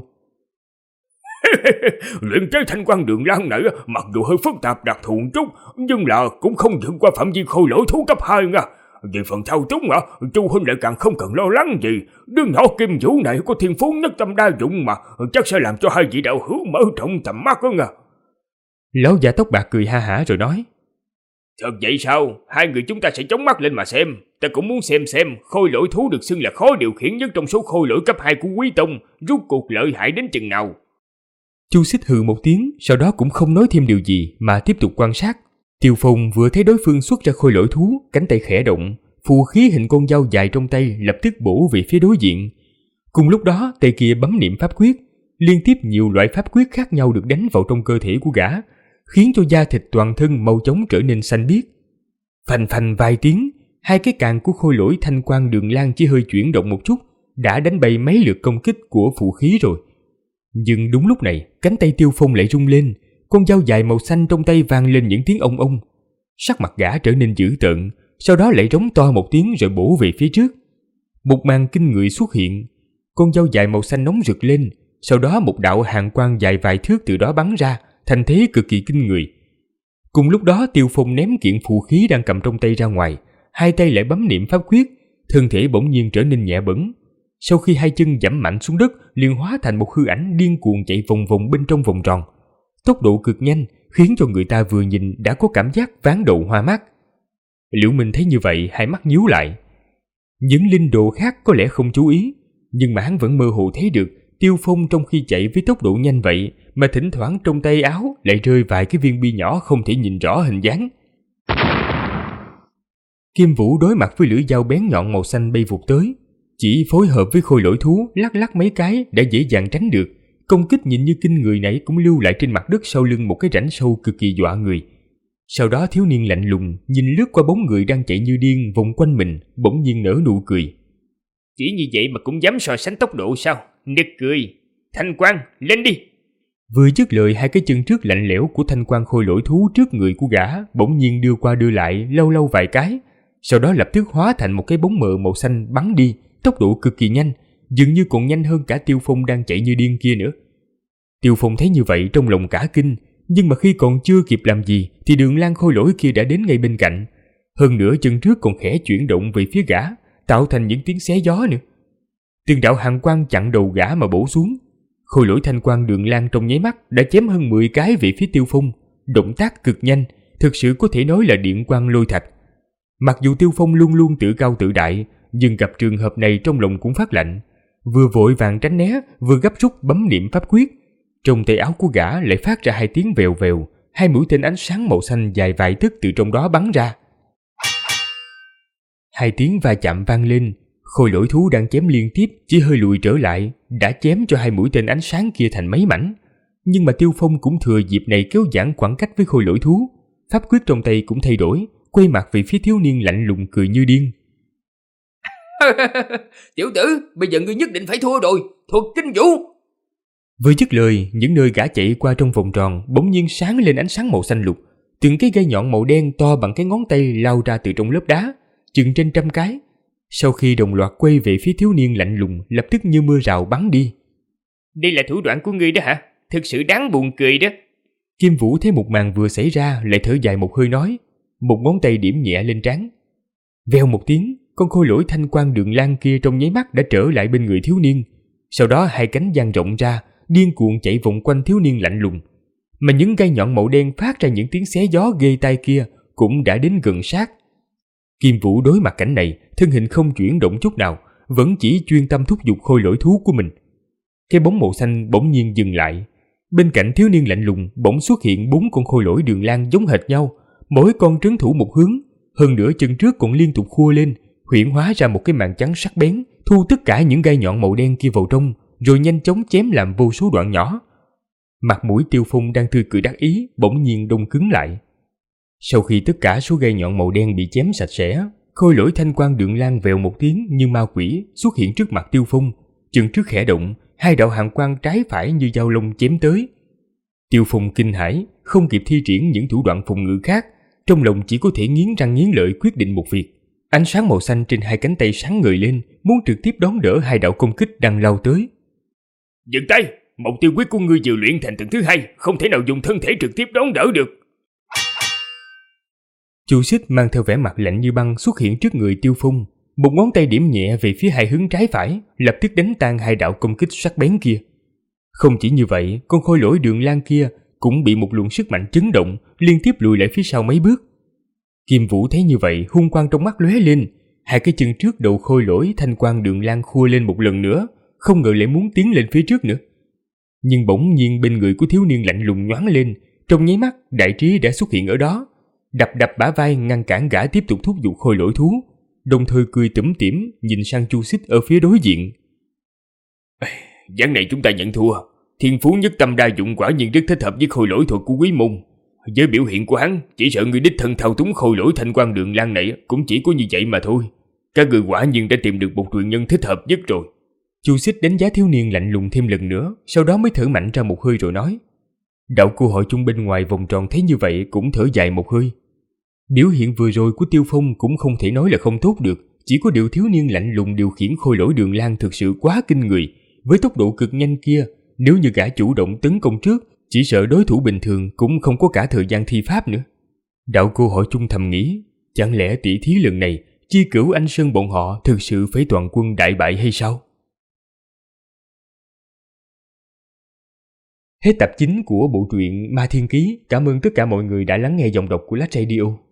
Luyện chế Thanh Quan Đường Lang này mặc dù hơi phức tạp đặc thù chút, nhưng là cũng không vượt qua phạm vi khôi lỗi thú cấp 2 nha. Về phần thao túng Chu huynh lại càng không cần lo lắng gì. Đứa nhỏ Kim Vũ này có thiên phú nhất tâm đa dụng mà, chắc sẽ làm cho hai vị đạo hữu mở rộng tầm mắt đó nha. Lão già tóc bạc cười ha hả rồi nói. Thật vậy sao? Hai người chúng ta sẽ chống mắt lên mà xem. Ta cũng muốn xem khôi lỗi thú được xưng là khó điều khiển nhất trong số khôi lỗi cấp 2 của Quý Tông, rốt cuộc lợi hại đến chừng nào. Chu Xích hừ một tiếng, sau đó cũng không nói thêm điều gì mà tiếp tục quan sát. Tiêu Phong vừa thấy đối phương xuất ra khôi lỗi thú, cánh tay khẽ động, phù khí hình con dao dài trong tay lập tức bổ về phía đối diện. Cùng lúc đó, tay kia bấm niệm pháp quyết, liên tiếp nhiều loại pháp quyết khác nhau được đánh vào trong cơ thể của gã, khiến cho da thịt toàn thân mau chóng trở nên xanh biếc. Phành phành vài tiếng, hai cái càng của khôi lỗi Thanh Quan Đường Lang chỉ hơi chuyển động một chút, đã đánh bay mấy lượt công kích của phù khí rồi. Nhưng đúng lúc này, cánh tay Tiêu Phong lại rung lên, con dao dài màu xanh trong tay vang lên những tiếng ông ông. Sắc mặt gã trở nên dữ tợn, sau đó lại rống to một tiếng rồi bổ về phía trước. Một màn kinh người xuất hiện, con dao dài màu xanh nóng rực lên, sau đó một đạo hàn quang dài vài thước từ đó bắn ra, thành thế cực kỳ kinh người. Cùng lúc đó Tiêu Phong ném kiện phù khí đang cầm trong tay ra ngoài, hai tay lại bấm niệm pháp quyết, thân thể bỗng nhiên trở nên nhẹ bẫng. Sau khi hai chân giẫm mạnh xuống đất, liền hóa thành một hư ảnh điên cuồng chạy vòng vòng bên trong vòng tròn. Tốc độ cực nhanh, khiến cho người ta vừa nhìn đã có cảm giác ván đầu hoa mắt. Liễu Minh thấy như vậy, hai mắt nhíu lại. Những linh đồ khác có lẽ không chú ý, nhưng mà hắn vẫn mơ hồ thấy được Tiêu Phong trong khi chạy với tốc độ nhanh vậy mà thỉnh thoảng trong tay áo lại rơi vài cái viên bi nhỏ không thể nhìn rõ hình dáng. Kim Vũ đối mặt với lưỡi dao bén nhọn màu xanh bay vụt tới, chỉ phối hợp với khôi lỗi thú lắc lắc mấy cái đã dễ dàng tránh được. Công kích nhìn như kinh người này cũng lưu lại trên mặt đất sau lưng một cái rãnh sâu cực kỳ dọa người. Sau đó thiếu niên lạnh lùng nhìn lướt qua bóng người đang chạy như điên vòng quanh mình, bỗng nhiên nở nụ cười. Chỉ như vậy mà cũng dám so sánh tốc độ sao? Nực cười. Thanh Quang, lên đi. Vừa dứt lời, hai cái chân trước lạnh lẽo của Thanh Quang khôi lỗi thú trước người của gã bỗng nhiên đưa qua đưa lại lâu lâu vài cái, sau đó lập tức hóa thành một cái bóng mờ màu xanh bắn đi, tốc độ cực kỳ nhanh, dường như còn nhanh hơn cả Tiêu Phong đang chạy như điên kia nữa. Tiêu Phong thấy như vậy trong lòng cả kinh, nhưng mà khi còn chưa kịp làm gì thì Đường Lan khôi lỗi kia đã đến ngay bên cạnh. Hơn nữa chân trước còn khẽ chuyển động về phía gã, tạo thành những tiếng xé gió nữa. Từng đạo hàn quang chặn đầu gã mà bổ xuống. Khôi lỗi Thanh Quang Đường Lan trong nháy mắt đã chém hơn 10 cái về phía Tiêu Phong, động tác cực nhanh, thực sự có thể nói là điện quang lôi thạch. Mặc dù Tiêu Phong luôn luôn tự cao tự đại, nhưng gặp trường hợp này trong lòng cũng phát lạnh, vừa vội vàng tránh né, vừa gấp rút bấm niệm pháp quyết. Trong tay áo của gã lại phát ra hai tiếng vèo vèo, hai mũi tên ánh sáng màu xanh dài vài tấc từ trong đó bắn ra. Hai tiếng va chạm vang lên, khôi lỗi thú đang chém liên tiếp chỉ hơi lùi trở lại, đã chém cho hai mũi tên ánh sáng kia thành mấy mảnh. Nhưng mà Tiêu Phong cũng thừa dịp này kéo giãn khoảng cách với khôi lỗi thú, pháp quyết trong tay cũng thay đổi, quay mặt về phía thiếu niên lạnh lùng cười như điên. Tiểu tử, bây giờ ngươi nhất định phải thua rồi, thuật kinh vũ. Vừa dứt lời, những nơi gã chạy qua trong vòng tròn bỗng nhiên sáng lên ánh sáng màu xanh lục, từng cái gai nhọn màu đen to bằng cái ngón tay lao ra từ trong lớp đá, chừng trên 100 cái. Sau khi đồng loạt quay về phía thiếu niên lạnh lùng, lập tức như mưa rào bắn đi. Đây là thủ đoạn của ngươi đó hả? Thực sự đáng buồn cười đó. Kim Vũ thấy một màn vừa xảy ra lại thở dài một hơi nói, một ngón tay điểm nhẹ lên trán. Vèo một tiếng, con khôi lỗi Thanh Quang Đường Lan kia trong nháy mắt đã trở lại bên người thiếu niên. Sau đó hai cánh dang rộng ra, điên cuồng chạy vòng quanh thiếu niên lạnh lùng. Mà những gai nhọn màu đen phát ra những tiếng xé gió ghê tai kia cũng đã đến gần sát. Kim Vũ đối mặt cảnh này, thân hình không chuyển động chút nào, vẫn chỉ chuyên tâm thúc giục khôi lỗi thú của mình. Cái bóng màu xanh bỗng nhiên dừng lại. Bên cạnh thiếu niên lạnh lùng bỗng xuất hiện 4 con khôi lỗi Đường Lan giống hệt nhau, mỗi con trấn thủ một hướng, hơn nữa chân trước còn liên tục khua lên, huyễn hóa ra một cái màn trắng sắc bén, thu tất cả những gai nhọn màu đen kia vào trong, rồi nhanh chóng chém làm vô số đoạn nhỏ. Mặt mũi Tiêu Phong đang tươi cười đắc ý bỗng nhiên đông cứng lại. Sau khi tất cả số gai nhọn màu đen bị chém sạch sẽ, khôi lỗi Thanh Quang Đường Lan vèo một tiếng như ma quỷ xuất hiện trước mặt Tiêu Phong, chân trước khẽ động, hai đạo hàn quang trái phải như dao long chém tới. Tiêu Phong kinh hãi, không kịp thi triển những thủ đoạn phòng ngự khác, trong lòng chỉ có thể nghiến răng nghiến lợi quyết định một việc. Ánh sáng màu xanh trên hai cánh tay sáng ngời lên, muốn trực tiếp đón đỡ hai đạo công kích đang lao tới. Dừng tay, mục tiêu quyết của ngươi vừa luyện thành tầng thứ 2, không thể nào dùng thân thể trực tiếp đón đỡ được. Chu Xích mang theo vẻ mặt lạnh như băng xuất hiện trước người Tiêu Phong, một ngón tay điểm nhẹ về phía hai hướng trái phải, lập tức đánh tan hai đạo công kích sắc bén kia. Không chỉ như vậy, con khôi lỗi Đường Lan kia cũng bị một luồng sức mạnh chấn động, liên tiếp lùi lại phía sau mấy bước. Kim Vũ thấy như vậy, hung quang trong mắt lóe lên, hai cái chân trước đầu khôi lỗi Thanh Quang Đường Lan khua lên một lần nữa, không ngờ lại muốn tiến lên phía trước nữa. Nhưng bỗng nhiên bên người của thiếu niên lạnh lùng nhoáng lên, trong nháy mắt Đại Trí đã xuất hiện ở đó, đập bả vai ngăn cản gã tiếp tục thúc giục khôi lỗi thú, đồng thời cười tủm tỉm nhìn sang Chu Xích ở phía đối diện. Ván này chúng ta nhận thua. Thiên phú nhất tâm đa dụng quả nhiên rất thích hợp với khôi lỗi thuật của Quý Môn. Với biểu hiện của hắn, chỉ sợ người đích thân thao túng khôi lỗi Thanh Quang Đường Lan này cũng chỉ có như vậy mà thôi. Các người quả nhiên đã tìm được một truyền nhân thích hợp nhất rồi. Chu Xích đánh giá thiếu niên lạnh lùng thêm lần nữa, sau đó mới thở mạnh ra một hơi rồi nói. Đạo cô hội chung bên ngoài vòng tròn thấy như vậy cũng thở dài một hơi. Biểu hiện vừa rồi của Tiêu Phong cũng không thể nói là không tốt được, chỉ có điều thiếu niên lạnh lùng điều khiển khôi lỗi Đường Lan thực sự quá kinh người. Với tốc độ cực nhanh kia, nếu như gã chủ động tấn công trước, chỉ sợ đối thủ bình thường cũng không có cả thời gian thi pháp nữa. Đạo cô hội chung thầm nghĩ, chẳng lẽ tỷ thí lần này Chi Cửu Anh Sơn bọn họ thực sự phải toàn quân đại bại hay sao? Hết tập 9 của bộ truyện Ma Thiên Ký. Cảm ơn tất cả mọi người đã lắng nghe giọng đọc của Lách Radio.